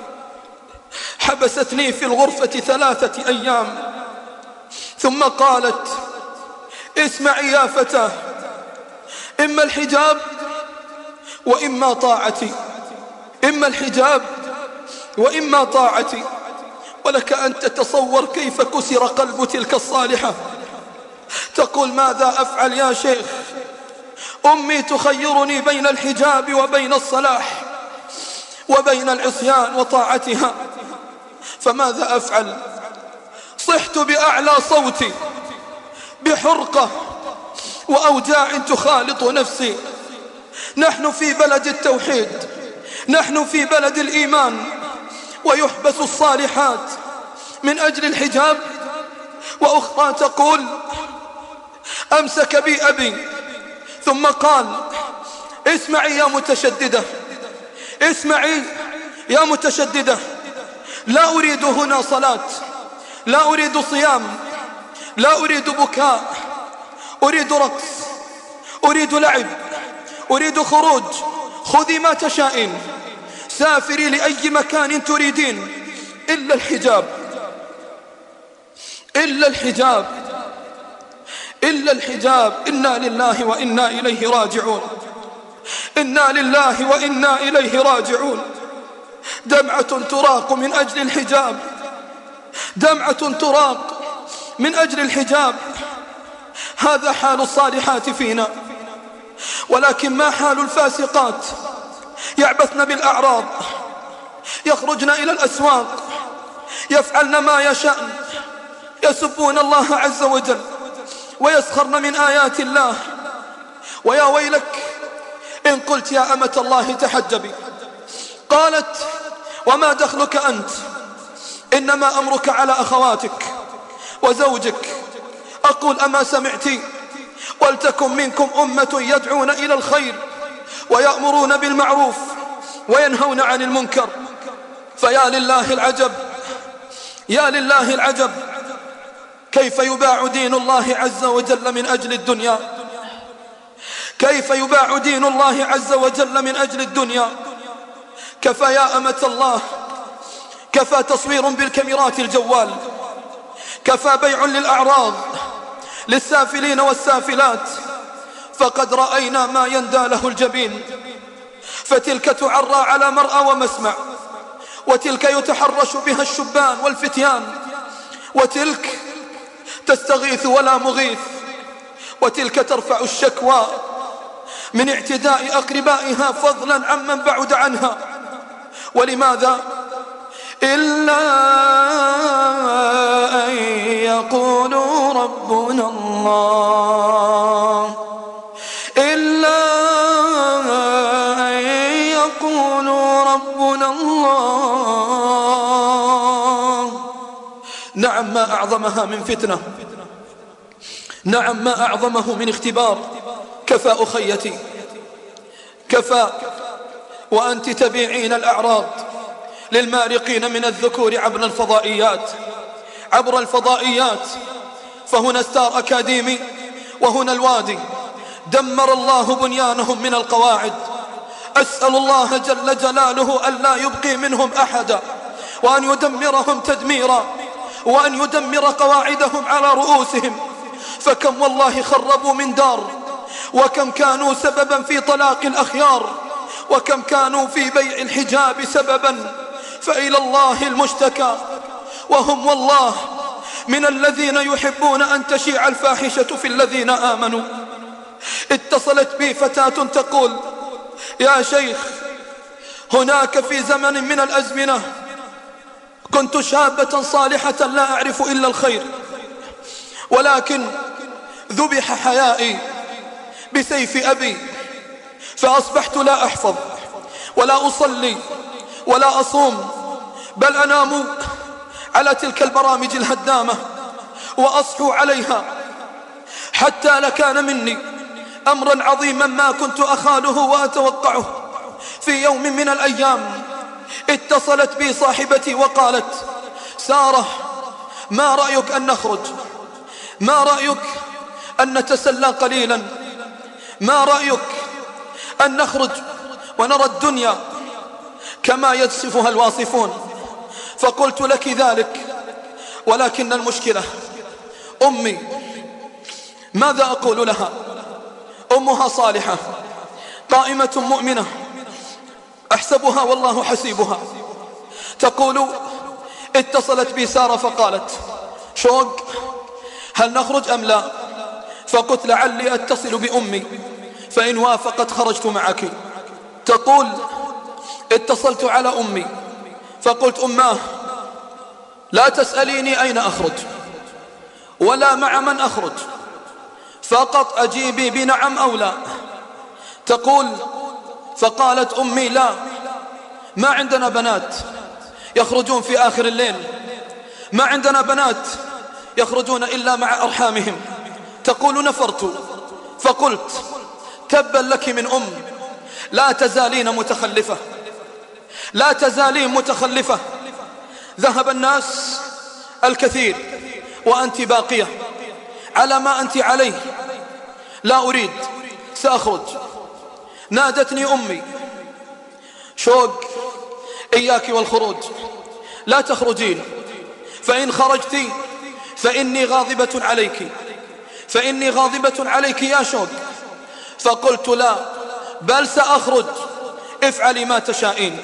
حبستني في الغرفة ثلاثة أيام، ثم قالت: اسمعي يا فتاة، إما الحجاب وإما طاعتي، إما الحجاب وإما طاعتي. ولك أن تتصور كيف كسر قلب تلك الصالحة، تقول: ماذا أفعل يا شيخ؟ أمي تخيرني بين الحجاب وبين الصلاح وبين العصيان وطاعتها، فماذا أفعل؟ صحت بأعلى صوتي بحرقة وأوجاع تخالط نفسي. نحن في بلد التوحيد، نحن في بلد الإيمان، ويحبس الصالحات من أجل الحجاب. وأخرى تقول: أمسك بي أبي ثم قال: اسمعي يا متشددة، اسمعي يا متشددة، لا أريد هنا صلاة، لا أريد صيام، لا أريد بكاء، أريد رقص، أريد لعب، أريد خروج، خذي ما تشائين، سافري لأي مكان تريدين، إلا الحجاب، إلا الحجاب، إلا الحجاب. إنا لله وإنا إليه راجعون، إنا لله وإنا إليه راجعون. دمعة تراق من أجل الحجاب، دمعة تراق من أجل الحجاب. هذا حال الصالحات فينا، ولكن ما حال الفاسقات؟ يعبثن بالأعراض، يخرجن إلى الأسواق، يفعلن ما يشاءن، يسبون الله عز وجل ويسخرن من آيات الله. ويا ويلك إن قلت يا أمة الله تحجبي. قالت: وما دخلك أنت؟ إنما أمرك على أخواتك وزوجك. أقول: أما سمعتي؟ ولتكن منكم أمة يدعون إلى الخير ويأمرون بالمعروف وينهون عن المنكر. فيا لله العجب، يا لله العجب، كيف يباع دين الله عز وجل من أجل الدنيا، كيف يباع دين الله عز وجل من أجل الدنيا. كفى يا أمة الله، كفى تصوير بالكاميرات الجوال، كفى بيع للأعراض للسافلين والسافلات، فقد رأينا ما يندى له الجبين. فتلك تعرى على مرأى ومسمع، وتلك يتحرش بها الشبان والفتيان، وتلك تستغيث ولا مغيث، وتلك ترفع الشكوى من اعتداء أقربائها فضلا عمن بعد عنها. ولماذا؟ إلا أن يقولوا ربنا الله، إلا أن يقولوا ربنا الله. نعم ما أعظمها من فتنة، نعم ما أعظمه من اختبار. كفى أخيتي، كفى وأنت تبيعين الأعراض للمارقين من الذكور عبر الفضائيات، عبر الفضائيات. فهنا ستار أكاديمي وهنا الوادي، دمر الله بنيانهم من القواعد. أسأل الله جل جلاله أن لا يبقي منهم أحدا، وأن يدمرهم تدميرا، وأن يدمر قواعدهم على رؤوسهم. فكم والله خربوا من دار، وكم كانوا سببا في طلاق الأخيار، وكم كانوا في بيع الحجاب سببا. فإلى الله المشتكى، وهم والله من الذين يحبون أن تشيع الفاحشة في الذين آمنوا. اتصلت بي فتاة تقول: يا شيخ، هناك في زمن من الأزمنة كنت شابة صالحة لا أعرف إلا الخير، ولكن ذبح حيائي بسيف أبي، فأصبحت لا أحفظ ولا أصلي ولا أصوم، بل أنام على تلك البرامج الهدامة وأصحو عليها، حتى لكان مني أمرا عظيما ما كنت أخاله وأتوقعه. في يوم من الأيام اتصلت بي صاحبتي وقالت: سارة، ما رأيك أن نخرج؟ ما رأيك أن نتسلى قليلا؟ ما رأيك أن نخرج ونرى الدنيا كما يصفها الواصفون؟ فقلت لك ذلك، ولكن المشكلة أمي. ماذا أقول لها؟ أمها صالحة قائمة مؤمنة أحسبها والله حسيبها. تقول: اتصلت بي سارة فقالت: شوق، هل نخرج أم لا؟ فقلت: لعلي أتصل بأمي، فإن وافقت خرجت معك. تقول: اتصلت على أمي فقلت: أماه، لا تسأليني أين أخرج ولا مع من أخرج، فقط أجيبي بنعم أو لا. تقول: فقالت أمي: لا، ما عندنا بنات يخرجون في آخر الليل، ما عندنا بنات يخرجون إلا مع أرحامهم. تقول: نفرت. فقلت: تبا لك من أم، لا تزالين متخلفة، لا تزالين متخلفة. ذهب الناس الكثير وأنت باقية على ما أنت عليه. لا أريد، سأخرج. نادتني أمي: شوق، إياك والخروج، لا تخرجين، فإن خرجت فإني غاضبة عليك، فإني غاضبة عليك يا شوق. فقلت: لا، بل سأخرج، افعلي ما تشائين.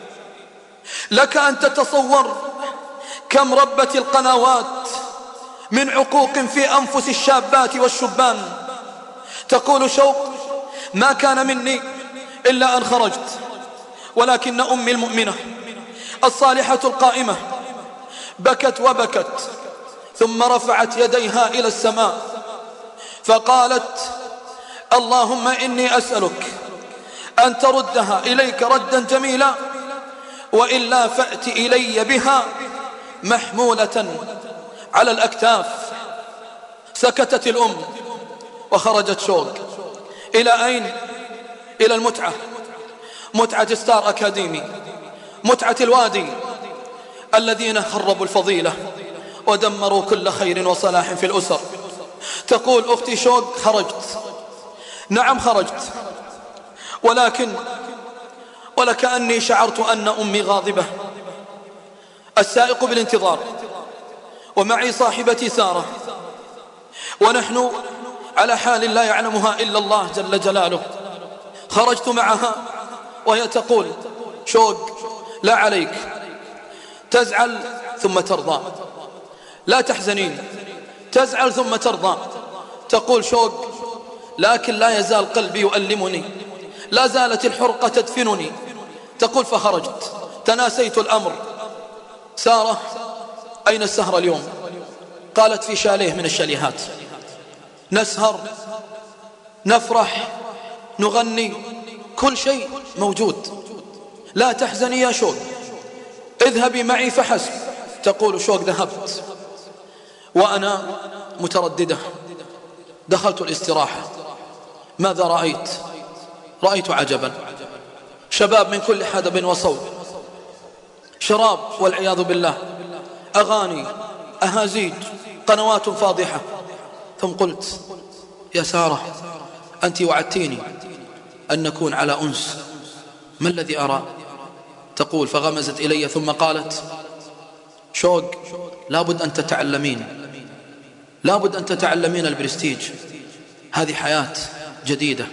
لك أن تتصور كم ربت القنوات من عقوق في أنفس الشابات والشبان. تقول شوق: ما كان مني إلا أن خرجت، ولكن أمي المؤمنة الصالحة القائمة بكت وبكت، ثم رفعت يديها إلى السماء فقالت: اللهم إني أسألك أن تردها إليك ردا جميلا، وإلا فأت إلي بها محمولة على الأكتاف. سكتت الأم وخرجت شوق. إلى أين؟ إلى المتعة، متعة ستار أكاديمي، متعة الوادي، الذين خربوا الفضيلة ودمروا كل خير وصلاح في الأسر. تقول أختي شوق: خرجت، نعم خرجت، ولكن ولكأني شعرت أن أمي غاضبة. السائق بالانتظار ومعي صاحبتي سارة، ونحن على حال لا يعلمها إلا الله جل جلاله. خرجت معها وهي تقول: شوق لا عليك، تزعل ثم ترضى، لا تحزنين، تزعل ثم ترضى. تقول شوق: لكن لا يزال قلبي يؤلمني، لا زالت الحرقة تدفنني. تقول: فخرجت، تناسيت الأمر. سارة: أين السهرة اليوم؟ قالت: في شاليه من الشاليهات، نسهر، نفرح، نغني، كل شيء موجود. لا تحزني يا شوق، اذهبي معي فحسب. تقول شوق: ذهبت وأنا مترددة. دخلت الاستراحة، ماذا رأيت؟ رأيت عجبا، شباب من كل حدب وصوب، شراب والعياذ بالله، أغاني، أهازيج، قنوات فاضحة. ثم قلت: يا سارة، أنت وعدتيني أن نكون على أنس، ما الذي أرى؟ تقول: فغمزت إلي ثم قالت: شوق، لابد أن تتعلمين، لابد أن تتعلمين البرستيج، هذه حياة جديدة،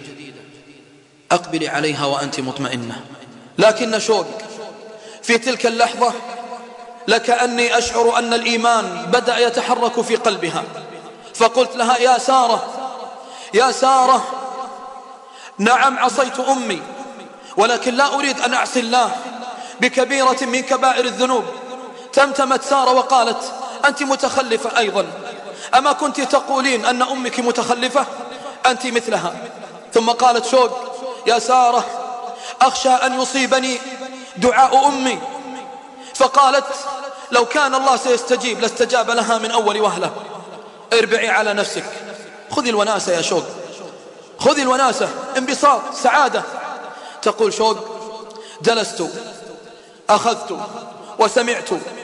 أقبلي عليها وأنت مطمئنة. لكن شوق في تلك اللحظة لكأني أشعر أن الإيمان بدأ يتحرك في قلبها، فقلت لها: يا سارة، يا سارة، نعم عصيت أمي، ولكن لا أريد أن أعصي الله بكبيرة من كبائر الذنوب. تمتمت سارة وقالت: أنت متخلفة أيضا، أما كنت تقولين أن أمك متخلفة؟ أنت مثلها. ثم قالت شوق: يا سارة، أخشى أن يصيبني دعاء أمي. فقالت: لو كان الله سيستجيب لاستجاب لها من أول وهلة. اربعي على نفسك، خذي الوناسة يا شوق، خذي الوناسة، انبساط، سعادة. تقول شوق: جلست، أخذت وسمعت،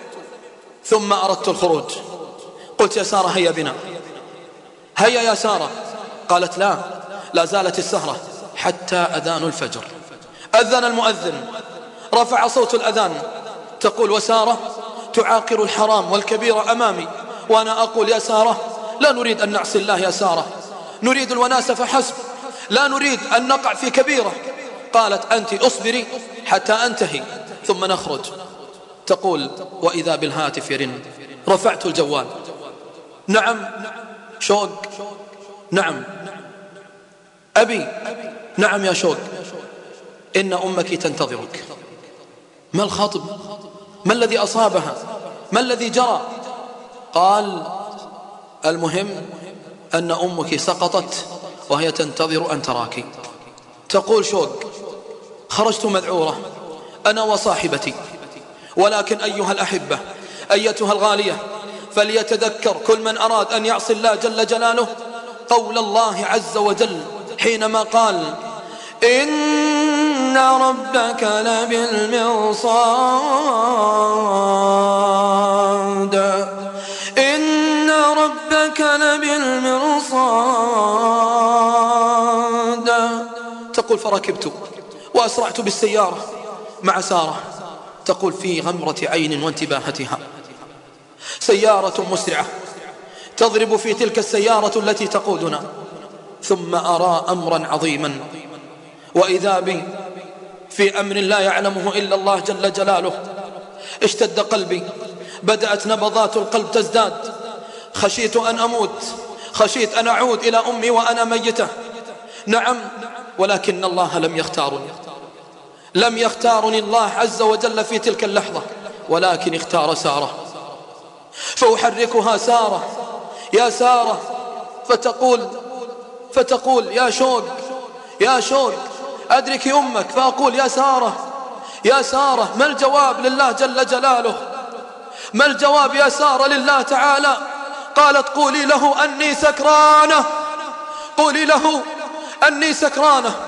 ثم أردت الخروج. قلت: يا سارة، هيا بنا، هيا يا سارة. قالت: لا، لا زالت السهرة حتى أذان الفجر. أذن المؤذن، رفع صوت الأذان. تقول: وسارة تعاقر الحرام والكبير أمامي، وأنا أقول: يا سارة، لا نريد أن نعصي الله يا سارة، نريد الوناسة فحسب، لا نريد أن نقع في كبيرة. قالت: أنت أصبري حتى أنتهي ثم نخرج. تقول: وإذا بالهاتف يرن، رفعت الجوال. نعم شوق، نعم أبي، نعم يا شوق، إن أمك تنتظرك. ما الخاطب؟ ما الذي أصابها؟ ما الذي جرى؟ قال: المهم أن أمك سقطت وهي تنتظر أن تراك. تقول شوق: خرجت مذعورة أنا وصاحبتي، ولكن أيها الأحبة، أيتها الغالية، فليتذكر كل من أراد أن يعصي الله جل جلاله قول الله عز وجل حينما قال: إن ربك لبالمرصاد، إن ربك لبالمرصاد. تقول: فركبت وأسرعت بالسيارة مع سارة. تقول: في غمرة عين وانتباهتها، سيارة مسرعة تضرب في تلك السيارة التي تقودنا، ثم أرى أمرا عظيما، وإذا بي في أمر لا يعلمه إلا الله جل جلاله. اشتد قلبي، بدأت نبضات القلب تزداد، خشيت أن أموت، خشيت أن أعود إلى أمي وأنا ميتة. نعم، ولكن الله لم يختارني، لم يختارني الله عز وجل في تلك اللحظة، ولكن اختار سارة. فأحركها: سارة، يا سارة. فتقول فتقول يا شوق، يا شوق، أدرك أمك. فأقول: يا سارة، يا سارة، ما الجواب لله جل جلاله؟ ما الجواب يا سارة لله تعالى؟ قالت: قولي له أني سكرانة، قولي له أني سكرانة.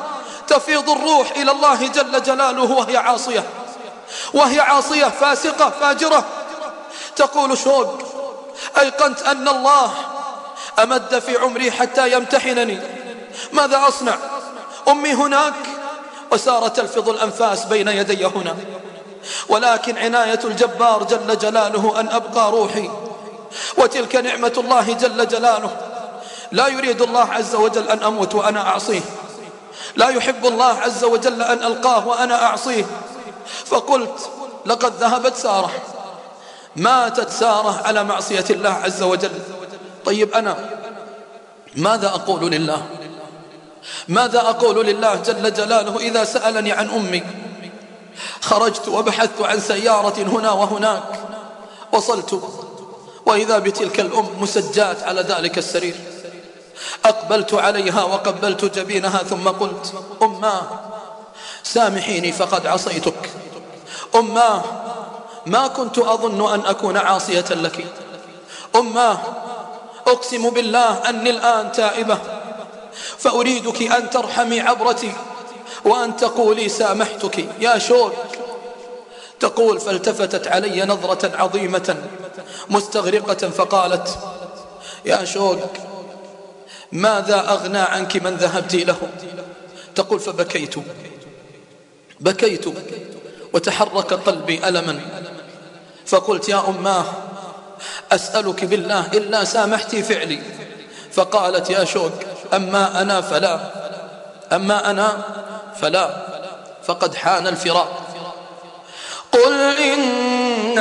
تفيض الروح إلى الله جل جلاله وهي عاصية، وهي عاصية فاسقة فاجرة. تقول شوق أيقنت أن الله أمد في عمري حتى يمتحنني، ماذا أصنع؟ أمي هناك وسار تلفظ الأنفاس بين يدي هنا، ولكن عناية الجبار جل جلاله أن أبقى روحي، وتلك نعمة الله جل جلاله. لا يريد الله عز وجل أن أموت وأنا أعصيه، لا يحب الله عز وجل أن ألقاه وأنا أعصيه. فقلت لقد ذهبت سارة، ماتت سارة على معصية الله عز وجل. طيب أنا ماذا أقول لله؟ ماذا أقول لله جل جلاله إذا سألني عن أمي؟ خرجت وبحثت عن سيارة هنا وهناك، وصلت وإذا بتلك الأم مسجات على ذلك السرير. أقبلت عليها وقبلت جبينها ثم قلت أماه سامحيني فقد عصيتك، أماه ما كنت أظن أن أكون عاصية لك، أماه أقسم بالله أني الآن تائبة، فأريدك أن ترحمي عبرتي وأن تقولي سامحتك يا شوق. تقول فالتفتت علي نظرة عظيمة مستغرقة فقالت يا شوق ماذا أغنى عنك من ذهبت له؟ تقول فبكيت بكيت وتحرك قلبي ألما، فقلت يا أماه أسألك بالله إلا سامحتي فعلي. فقالت يا شوق أما أنا فلا، أما أنا فلا، فقد حان الفراق. قل إن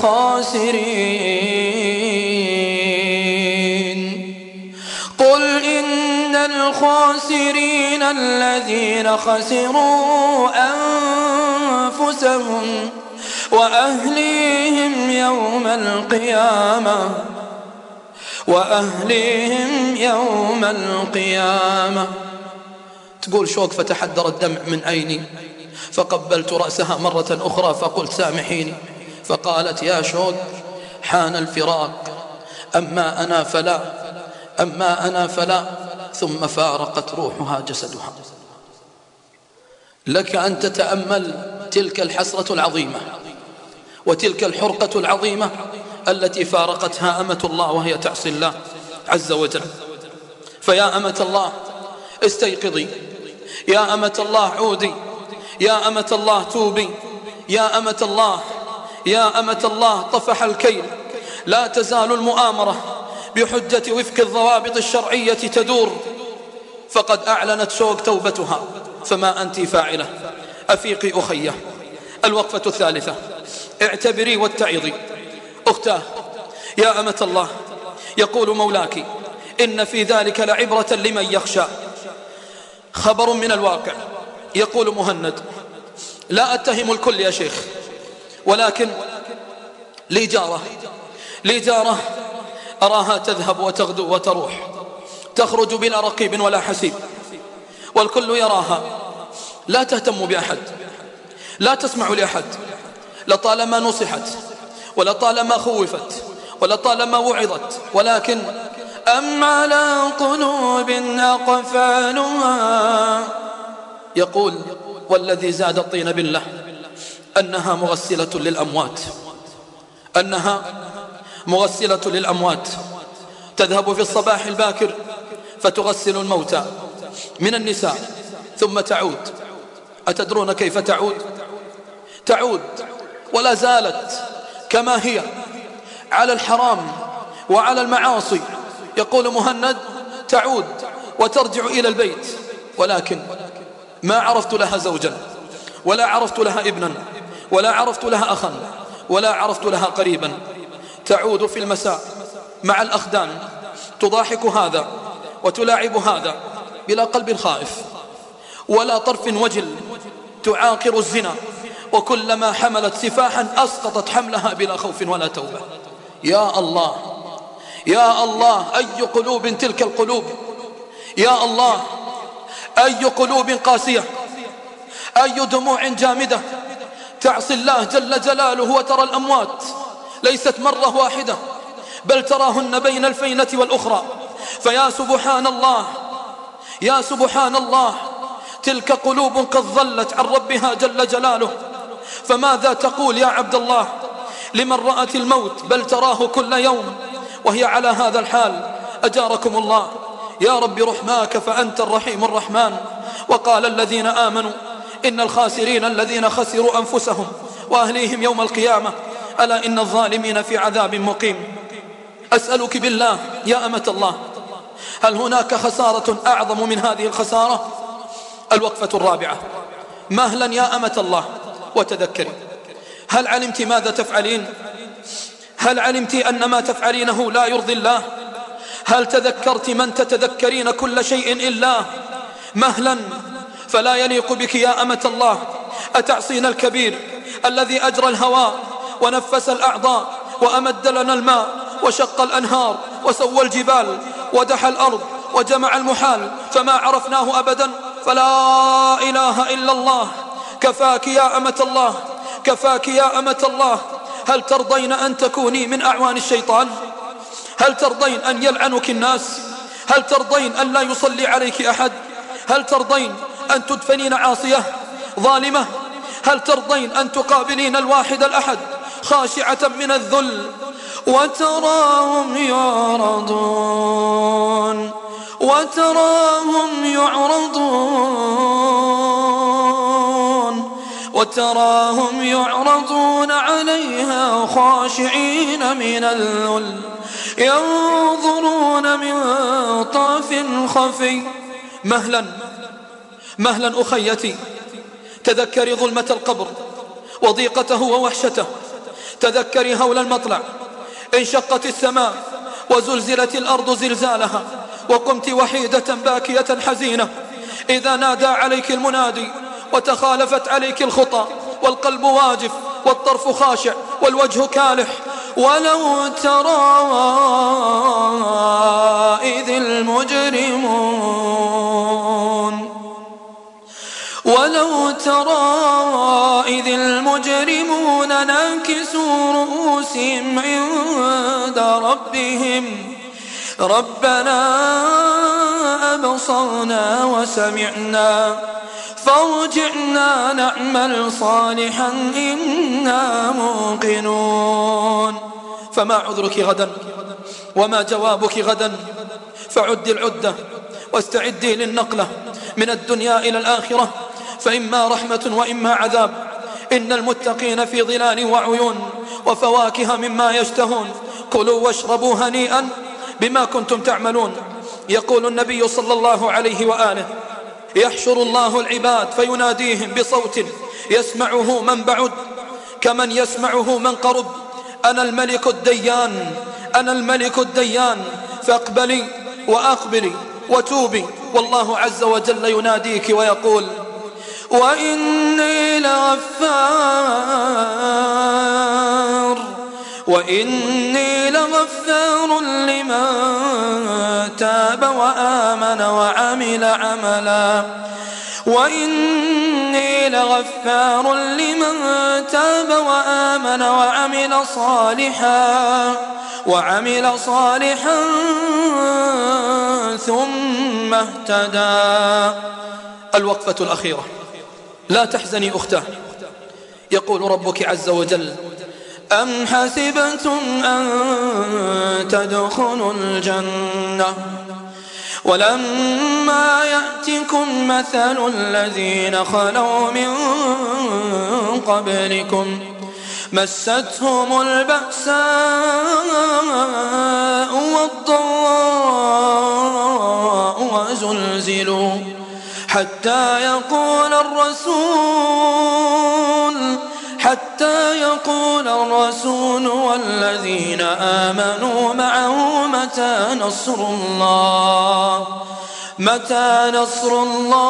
الخاسرين قل إن الخاسرين الذين خسروا أنفسهم وأهليهم يوم القيامة وأهليهم يوم القيامة. تقول شوق فتحدر الدمع من عيني، فقبلت رأسها مرة أخرى فقلت سامحيني. فقالت يا شوق حان الفراق، أما أنا فلا، أما أنا فلا. ثم فارقت روحها جسدها. لك أن تتأمل تلك الحسرة العظيمة وتلك الحرقة العظيمة التي فارقتها أمة الله وهي تعصي الله عز وجل. فيا أمة الله استيقظي، يا أمة الله عودي، يا أمة الله توبي، يا أمة الله يا أمة الله طفح الكيل. لا تزال المؤامرة بحجة وفق الضوابط الشرعية تدور، فقد أعلنت شوق توبتها، فما أنت فاعلة؟ أفيقي أخيه. الوقفة الثالثة اعتبري واتعظي. أختاه يا أمة الله، يقول مولاك إن في ذلك لعبرة لمن يخشى. خبر من الواقع، يقول مهند لا أتهم الكل يا شيخ، ولكن لي جارة لي جارة أراها تذهب وتغدو وتروح، تخرج بلا رقيب ولا حسيب، والكل يراها لا تهتم بأحد، لا تسمع لأحد، لطالما نصحت ولطالما خوفت ولطالما وعظت، ولكن أم على قلوب أقفالها. يقول والذي زاد الطين بالله أنها مغسلة للأموات، أنها مغسلة للأموات، تذهب في الصباح الباكر فتغسل الموتى من النساء ثم تعود. أتدرون كيف تعود؟ تعود ولا زالت كما هي على الحرام وعلى المعاصي. يقول مهند تعود وترجع إلى البيت، ولكن ما عرفت لها زوجا ولا عرفت لها ابنا ولا عرفت لها أخا ولا عرفت لها قريبا. تعود في المساء مع الأخدان تضاحك هذا وتلاعب هذا بلا قلب خائف ولا طرف وجل، تعاقر الزنا، وكلما حملت سفاحا أسقطت حملها بلا خوف ولا توبة. يا الله يا الله أي قلوب تلك القلوب، يا الله أي قلوب قاسية، أي دموع جامدة تعصي الله جل جلاله. وترى الأموات ليست مرة واحدة بل تراهن بين الفينة والأخرى. فيا سبحان الله يا سبحان الله، تلك قلوب قد ضلت عن ربها جل جلاله. فماذا تقول يا عبد الله لمن رأت الموت بل تراه كل يوم وهي على هذا الحال؟ أجاركم الله. يا رب رحماك فأنت الرحيم الرحمن. وقال الذين آمنوا إن الخاسرين الذين خسروا أنفسهم وأهليهم يوم القيامة ألا إن الظالمين في عذاب مقيم. أسألك بالله يا أمة الله، هل هناك خسارة أعظم من هذه الخسارة؟ الوقفة الرابعة. مهلا يا أمة الله وتذكري، هل علمت ماذا تفعلين؟ هل علمت أن ما تفعلينه لا يرضي الله؟ هل تذكرت من تتذكرين كل شيء إلا مهلا؟ فلا يليق بك يا أمة الله أتعصين الكبير الذي أجرى الهواء ونفس الأعضاء وأمد لنا الماء وشق الأنهار وسوى الجبال ودحى الأرض وجمع المحال فما عرفناه أبدا؟ فلا إله إلا الله. كفاك يا أمة الله، كفاك يا أمة الله. هل ترضين أن تكوني من أعوان الشيطان؟ هل ترضين أن يلعنك الناس؟ هل ترضين أن لا يصلي عليك أحد؟ هل ترضين أن تدفنين عاصية ظالمة؟ هل ترضين أن تقابلين الواحد الأحد خاشعة من الذل وتراهم يعرضون وتراهم يعرضون وتراهم يعرضون عليها خاشعين من الذل ينظرون من طرف خفي؟ مهلا مهلا أخيتي، تذكري ظلمة القبر وضيقته ووحشته. تذكري هول المطلع، انشقت السماء وزلزلت الأرض زلزالها وقمت وحيدة باكية حزينة إذا نادى عليك المنادي وتخالفت عليك الخطى والقلب واجف والطرف خاشع والوجه كالح. ولو ترى إذ المجرمون ولو ترى إذ المجرمون ناكسوا رؤوسهم عند ربهم ربنا أبصرنا وسمعنا فارجعنا نعمل صالحا إنا موقنون. فما عذرك غدا وما جوابك غدا؟ فعدي العدة واستعدي للنقلة من الدنيا إلى الآخرة، فإما رحمة وإما عذاب. إن المتقين في ظلال وعيون وفواكه مما يشتهون. كلوا واشربوا هنيئا بما كنتم تعملون. يقول النبي صلى الله عليه وآله: يحشر الله العباد فيناديهم بصوت يسمعه من بعد كمن يسمعه من قرب: أنا الملك الديان أنا الملك الديان فاقبلي وأقبلي وتوبي. والله عز وجل يناديك ويقول: وإني لغفار وإني لغفار لمن تاب وآمن وعمل عملا وإني لغفار لمن تاب وآمن وعمل صالحا وعمل صالحا ثم اهتدى. الوقفة الأخيرة. لا تحزني أختاه، يقول ربك عز وجل: أم حسبتم أن تدخلوا الجنة ولما يأتكم مثل الذين خلوا من قبلكم مستهم البأساء والضراء وزلزلوا حتى يقول الرسول حتى يقول الرسول والذين آمنوا معه متى نصر الله متى نصر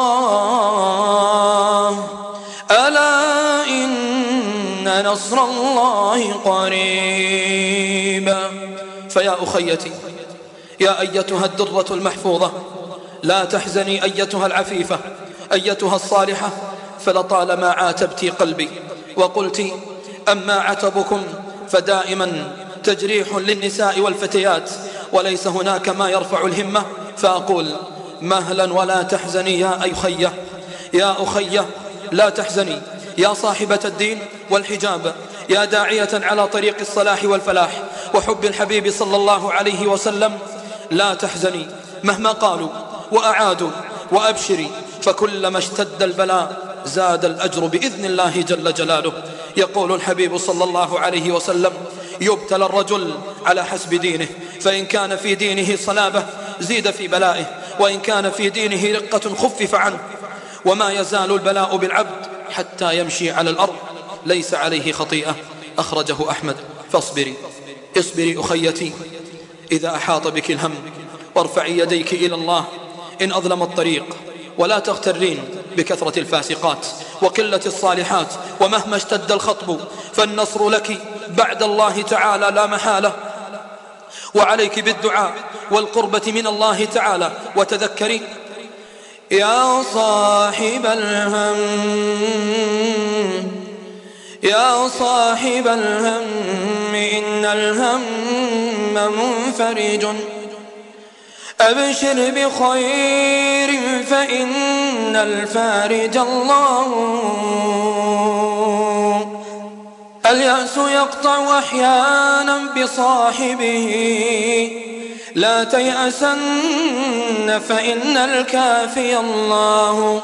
الله ألا إن نصر الله قريب. فيا أخيتي، يا أيتها الدرة المحفوظة، لا تحزني أيتها العفيفة، أيتها الصالحة، فلطالما عاتبت قلبي وقلت: أما عتبكم فدائما تجريح للنساء والفتيات وليس هناك ما يرفع الهمة. فأقول: مهلا ولا تحزني يا أخية يا أخي لا تحزني، يا صاحبة الدين والحجاب، يا داعية على طريق الصلاح والفلاح وحب الحبيب صلى الله عليه وسلم، لا تحزني مهما قالوا وأعادوا، وأبشري فكلما اشتد البلاء زاد الأجر بإذن الله جل جلاله. يقول الحبيب صلى الله عليه وسلم: يبتلى الرجل على حسب دينه، فإن كان في دينه صلابة زيد في بلائه، وإن كان في دينه رقة خفف عنه. وما يزال البلاء بالعبد حتى يمشي على الأرض ليس عليه خطيئة. أخرجه أحمد. فاصبري، اصبري أخيتي إذا أحاط بك الهم، وارفعي يديك إلى الله إن أظلم الطريق، ولا تغترين بكثرة الفاسقات وقلة الصالحات. ومهما اشتد الخطب فالنصر لك بعد الله تعالى لا محالة، وعليك بالدعاء والقربة من الله تعالى. وتذكري يا صاحب الهم، يا صاحب الهم إن الهم منفرج، أبشر بخير فإن الفارج الله. اليأس يقطع أحيانا بصاحبه، لا تيأسن فإن الكافي الله.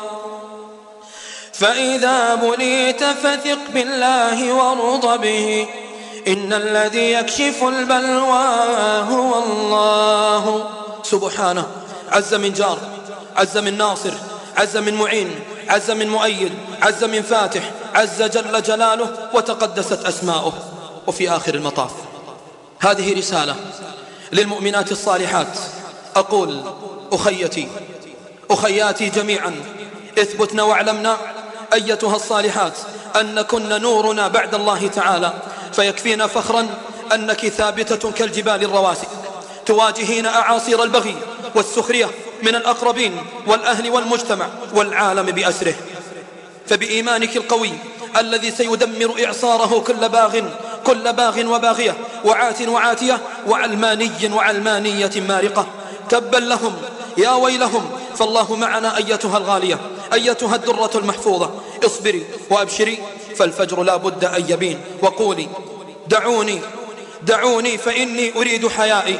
فإذا بليت فثق بالله وارض به، إن الذي يكشف البلوى هو الله. سبحانه عز من جار، عز من ناصر، عز من معين، عز من مؤيد، عز من فاتح، عز جل جلاله وتقدست أسماؤه. وفي آخر المطاف هذه رسالة للمؤمنات الصالحات، أقول: أخيتي أخياتي جميعا، اثبتن واعلمنا أيتها الصالحات أنكن نورنا بعد الله تعالى، فيكفينا فخرا أنك ثابتة كالجبال الرواسي، تواجهين أعاصير البغي والسخرية من الأقربين والأهل والمجتمع والعالم بأسره. فبإيمانك القوي الذي سيدمر إعصاره كل باغ كل باغ وباغية وعات وعاتية وعلماني وعلمانية مارقة، تبا لهم يا ويلهم. فالله معنا أيتها الغالية، أيتها الدرة المحفوظة. اصبري وأبشري فالفجر لا بد أن يبين. وقولي: دعوني دعوني فإني أريد حيائي،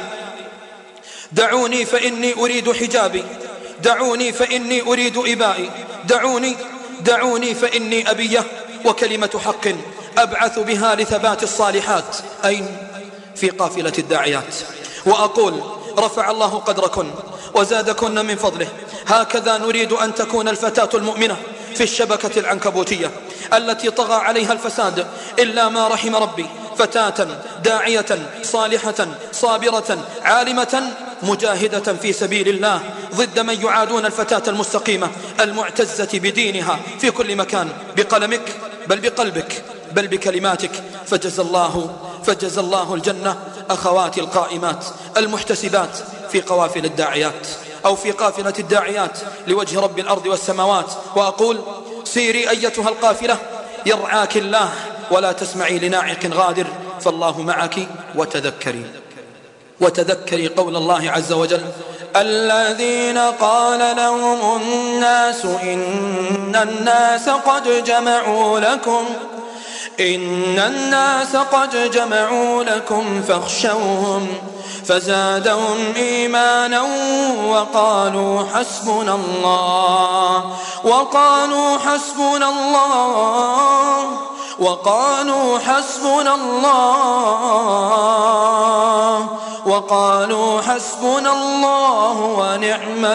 دعوني فإني أريد حجابي، دعوني فإني أريد إبائي، دعوني دعوني فإني أبية وكلمة حق أبعث بها لثبات الصالحات. أين؟ في قافلة الداعيات. وأقول: رفع الله قدركن وزادكن من فضله. هكذا نريد أن تكون الفتاة المؤمنة في الشبكة العنكبوتية التي طغى عليها الفساد إلا ما رحم ربي، فتاة داعية صالحة صابرة عالمة مجاهدة في سبيل الله ضد من يعادون الفتاة المستقيمة المعتزة بدينها في كل مكان، بقلمك بل بقلبك بل بكلماتك. فجزى الله فجزى الله الجنة أخواتي القائمات المحتسبات في قوافل الداعيات أو في قافلة الداعيات لوجه رب الأرض والسماوات. وأقول: سيري أيتها القافلة يرعاك الله، ولا تسمعي لناعق غادر، فالله معك. وتذكري وتذكري قول الله عز وجل: الذين قال لهم الناس إن الناس قد جمعوا لكم إن الناس قد جمعوا لكم فاخشوهم فزادهم إيمانا وقالوا حسبنا الله وقالوا حسبنا الله وقالوا حسبنا الله وقالوا حسبنا الله ونعم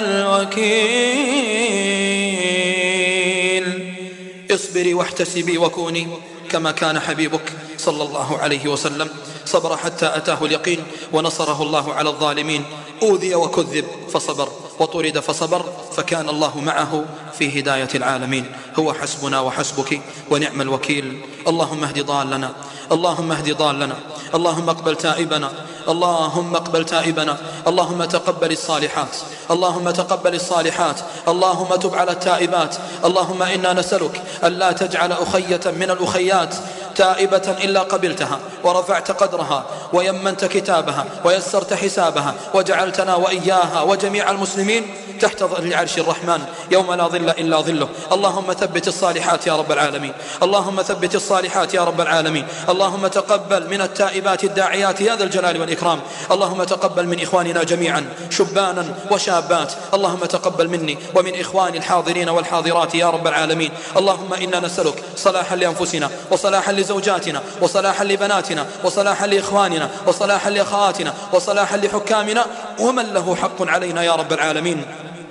الوكيل. اصبري واحتسبي وكوني كما كان حبيبك صلى الله عليه وسلم، صبر حتى أتاه اليقين ونصره الله على الظالمين. أوذي وكذب فصبر، وطرد فصبر، فكان الله معه في هداية العالمين. هو حسبنا وحسبك ونعم الوكيل. اللهم اهد ضالنا، اللهم اهد ضالنا، اللهم اقبل تائبنا، اللهم اقبل تائبنا، اللهم تقبل الصالحات، اللهم تقبل الصالحات، اللهم تب على التائبات. اللهم إنا نسألك ألا تجعل أخية من الأخيات تائبة إلا قبلتها ورفعت قدرها ويمنت كتابها ويسرت حسابها وجعلتنا وإياها وجميع المسلمين تحت ظل عرش الرحمن يوم لا ظل إلا ظله. اللهم ثبت الصالحات يا رب العالمين، اللهم ثبت الصالحات يا رب العالمين. اللهم تقبل من التائبات الداعيات يا ذا الجلال والإكرام. اللهم تقبل من إخواننا جميعا شبانا وشابات. اللهم تقبل مني ومن إخواني الحاضرين والحاضرات يا رب العالمين. اللهم إنا نسألك صلاحا لأنفسنا وصلاحا لزوجاتنا وصلاحا لبناتنا وصلاحا لإخواننا وصلاحا لأخواتنا وصلاحا لحكامنا ومن له حق علينا يا رب العالمين.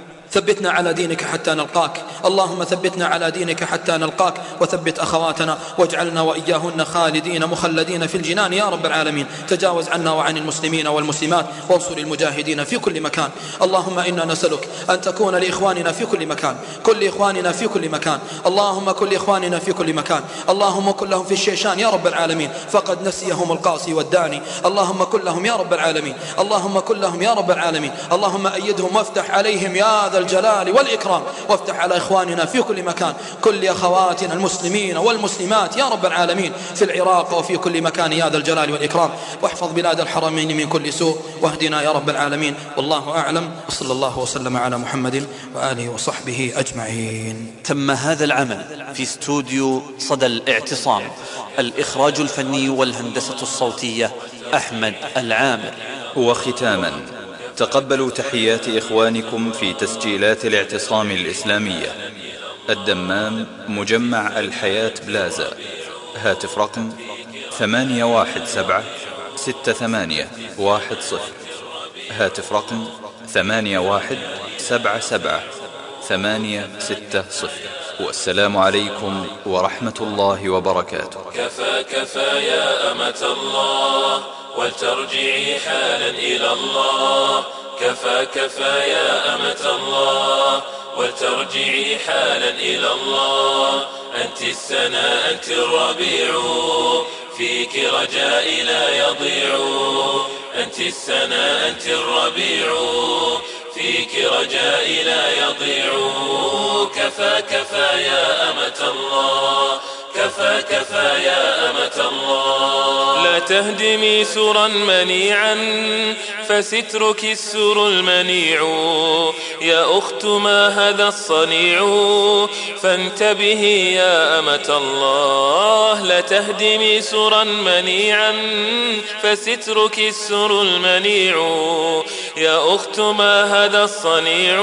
ثبتنا على دينك حتى نلقاك، اللهم ثبتنا على دينك حتى نلقاك، وثبت أخواتنا واجعلنا وإياهن خالدين مخلدين في الجنان يا رب العالمين. تجاوز عنا وعن المسلمين والمسلمات وانصر المجاهدين في كل مكان. اللهم إنا نسألك أن تكون لإخواننا في كل مكان، كل إخواننا في كل مكان. اللهم كل إخواننا في كل مكان. اللهم كن لهم في الشيشان يا رب العالمين فقد نسيهم القاصي والداني. اللهم كن لهم يا رب العالمين، اللهم كن لهم يا رب العالمين. اللهم أيدهم وافتح عليهم يا ذا الجلال والإكرام، وافتح على إخواننا في كل مكان، كل أخواتنا المسلمين والمسلمات يا رب العالمين في العراق وفي كل مكان يا ذا الجلال والإكرام. واحفظ بلاد الحرمين من كل سوء واهدنا يا رب العالمين. والله أعلم، وصلى الله وسلم على محمد وآله وصحبه أجمعين. تم هذا العمل في استوديو صدى الاعتصام، الإخراج الفني والهندسة الصوتية أحمد العامر. وختاما تقبلوا تحيات إخوانكم في تسجيلات الاعتصام الإسلامية، الدمام، مجمع الحياة بلازا. هاتف رقم ثمانية واحد سبعة ستة ثمانية واحد صفر، هاتف رقم ثمانية واحد سبعة سبعة ثمانية ستة صفر. والسلام عليكم ورحمة الله وبركاته. كفى كفى يا أمة الله ولترجعي حالا إلى الله. كفى كفى يا أمة الله ولترجعي حالا إلى الله. أنت السنا أنت الربيع فيك رجائي لا يضيع. أنت السنا أنت الربيع فيك رجائي لا يضيع. كفى كفى يا أمة الله، كفى كفى يا أمة الله. لا تهدمي سرا منيعا فسترك السر المنيع. يا أخت ما هذا الصنيع فانتبهي يا أمة الله. لا تهدمي سرا منيعا فسترك السر المنيع. يا أخت ما هذا الصنيع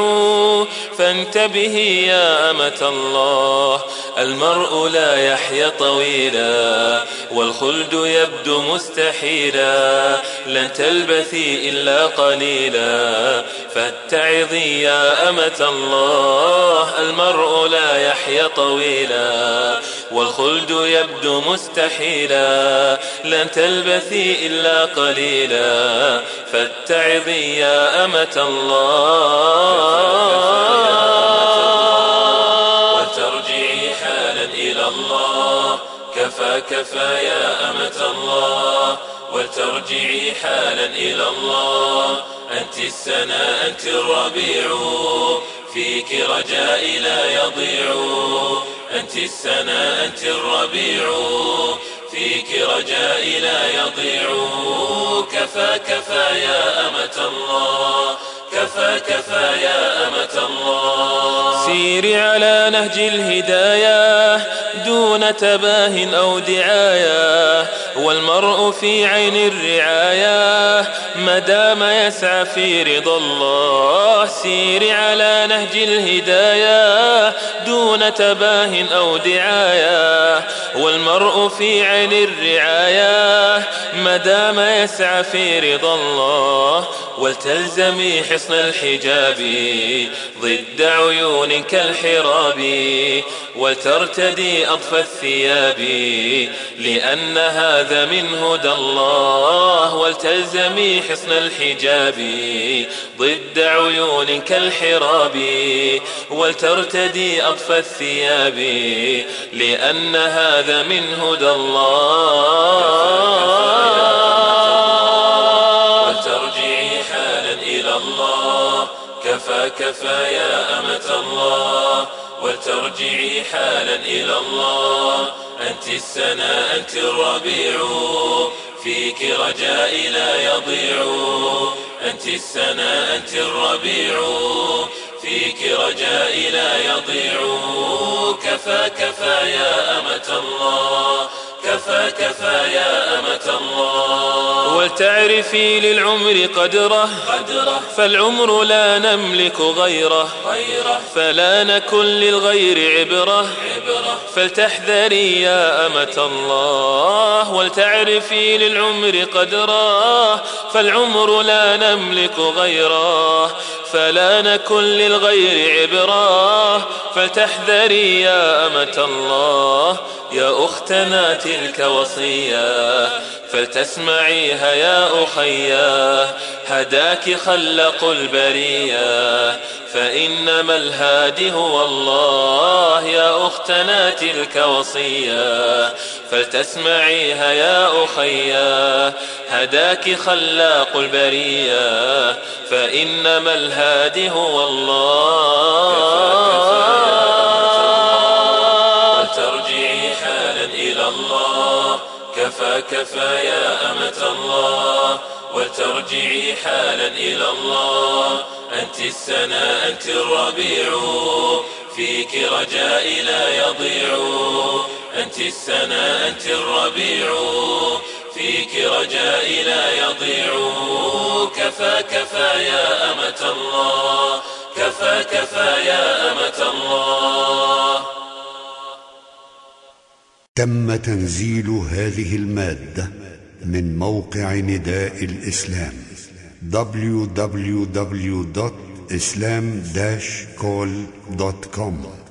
فانتبهي يا أمة الله. المرء لا يحيا طويلا والخلد يبدو مستحيلا. لن تلبثي إلا قليلا فاتعظي يا أمة الله. المرء لا يحيا طويلا والخلد يبدو مستحيلا. لن تلبثي إلا قليلا فاتعظي يا أمة الله. وترجعي حالا إلى الله. كفى كفى يا أمة الله وترجعي حالا إلى الله. أنت السنا أنت الربيع فيك رجائي لا يضيع. أنت السنا أنت الربيع فيك رجائي لا يضيع. كفى كفى يا أمة الله، كفى كفى يا أمة الله. سيري على نهج الهداية دون تباه أو دعاية. والمرء في عين الرعاية ما دام يسعى في رضا الله. سيري على نهج الهداية دون تباه أو دعاية. والمرء في عين الرعاية ما دام يسعى في رضا الله. ولتلزمي حصن الحجاب ضد عيون كالحراب. ولترتدي أطفى الثياب لأن هذا من هدى الله. ولتلزمي حصن الحجاب ضد عيون كالحراب. ولترتدي أطفى الثياب لأن هذا من هدى الله. كفى كفى يا أمة الله وترجعي حالا إلى الله. أنت السنا أنت الربيع فيك رجائي لا يضيع أنت السنا أنت الربيع فيك رجائي لا يضيع كفى كفى يا أمة الله كفى كفى يا أمة الله ولتعرفي للعمر قدره فالعمر لا نملك غيره فلا نكن للغير عبرة فلتحذري يا أمة الله ولتعرفي للعمر قدره فالعمر لا نملك غيره فلا نكن للغير عبرة فلتحذري يا أمة الله يا أختنا تلك وصية فلتسمعيها يا أخيا هداك خلق البرية فإنما الهادي هو الله يا أختنا تلك وصية فلتسمعيها يا أخيا هداك خلاق البرية فإنما الهادي هو الله ترجعي حالا إلى الله كفى كفى يا أمة الله وترجعي حالا إلى الله أنت السنا أنت الربيع فيك رجائي لا يضيع أنت السنا أنت الربيع فيك رجائي لا يضيع كفى كفى يا أمة الله كفى كفى يا أمة الله. تم تنزيل هذه المادة من موقع نداء الإسلام دبليو دبليو دبليو دوت إسلام داش كول دوت كوم.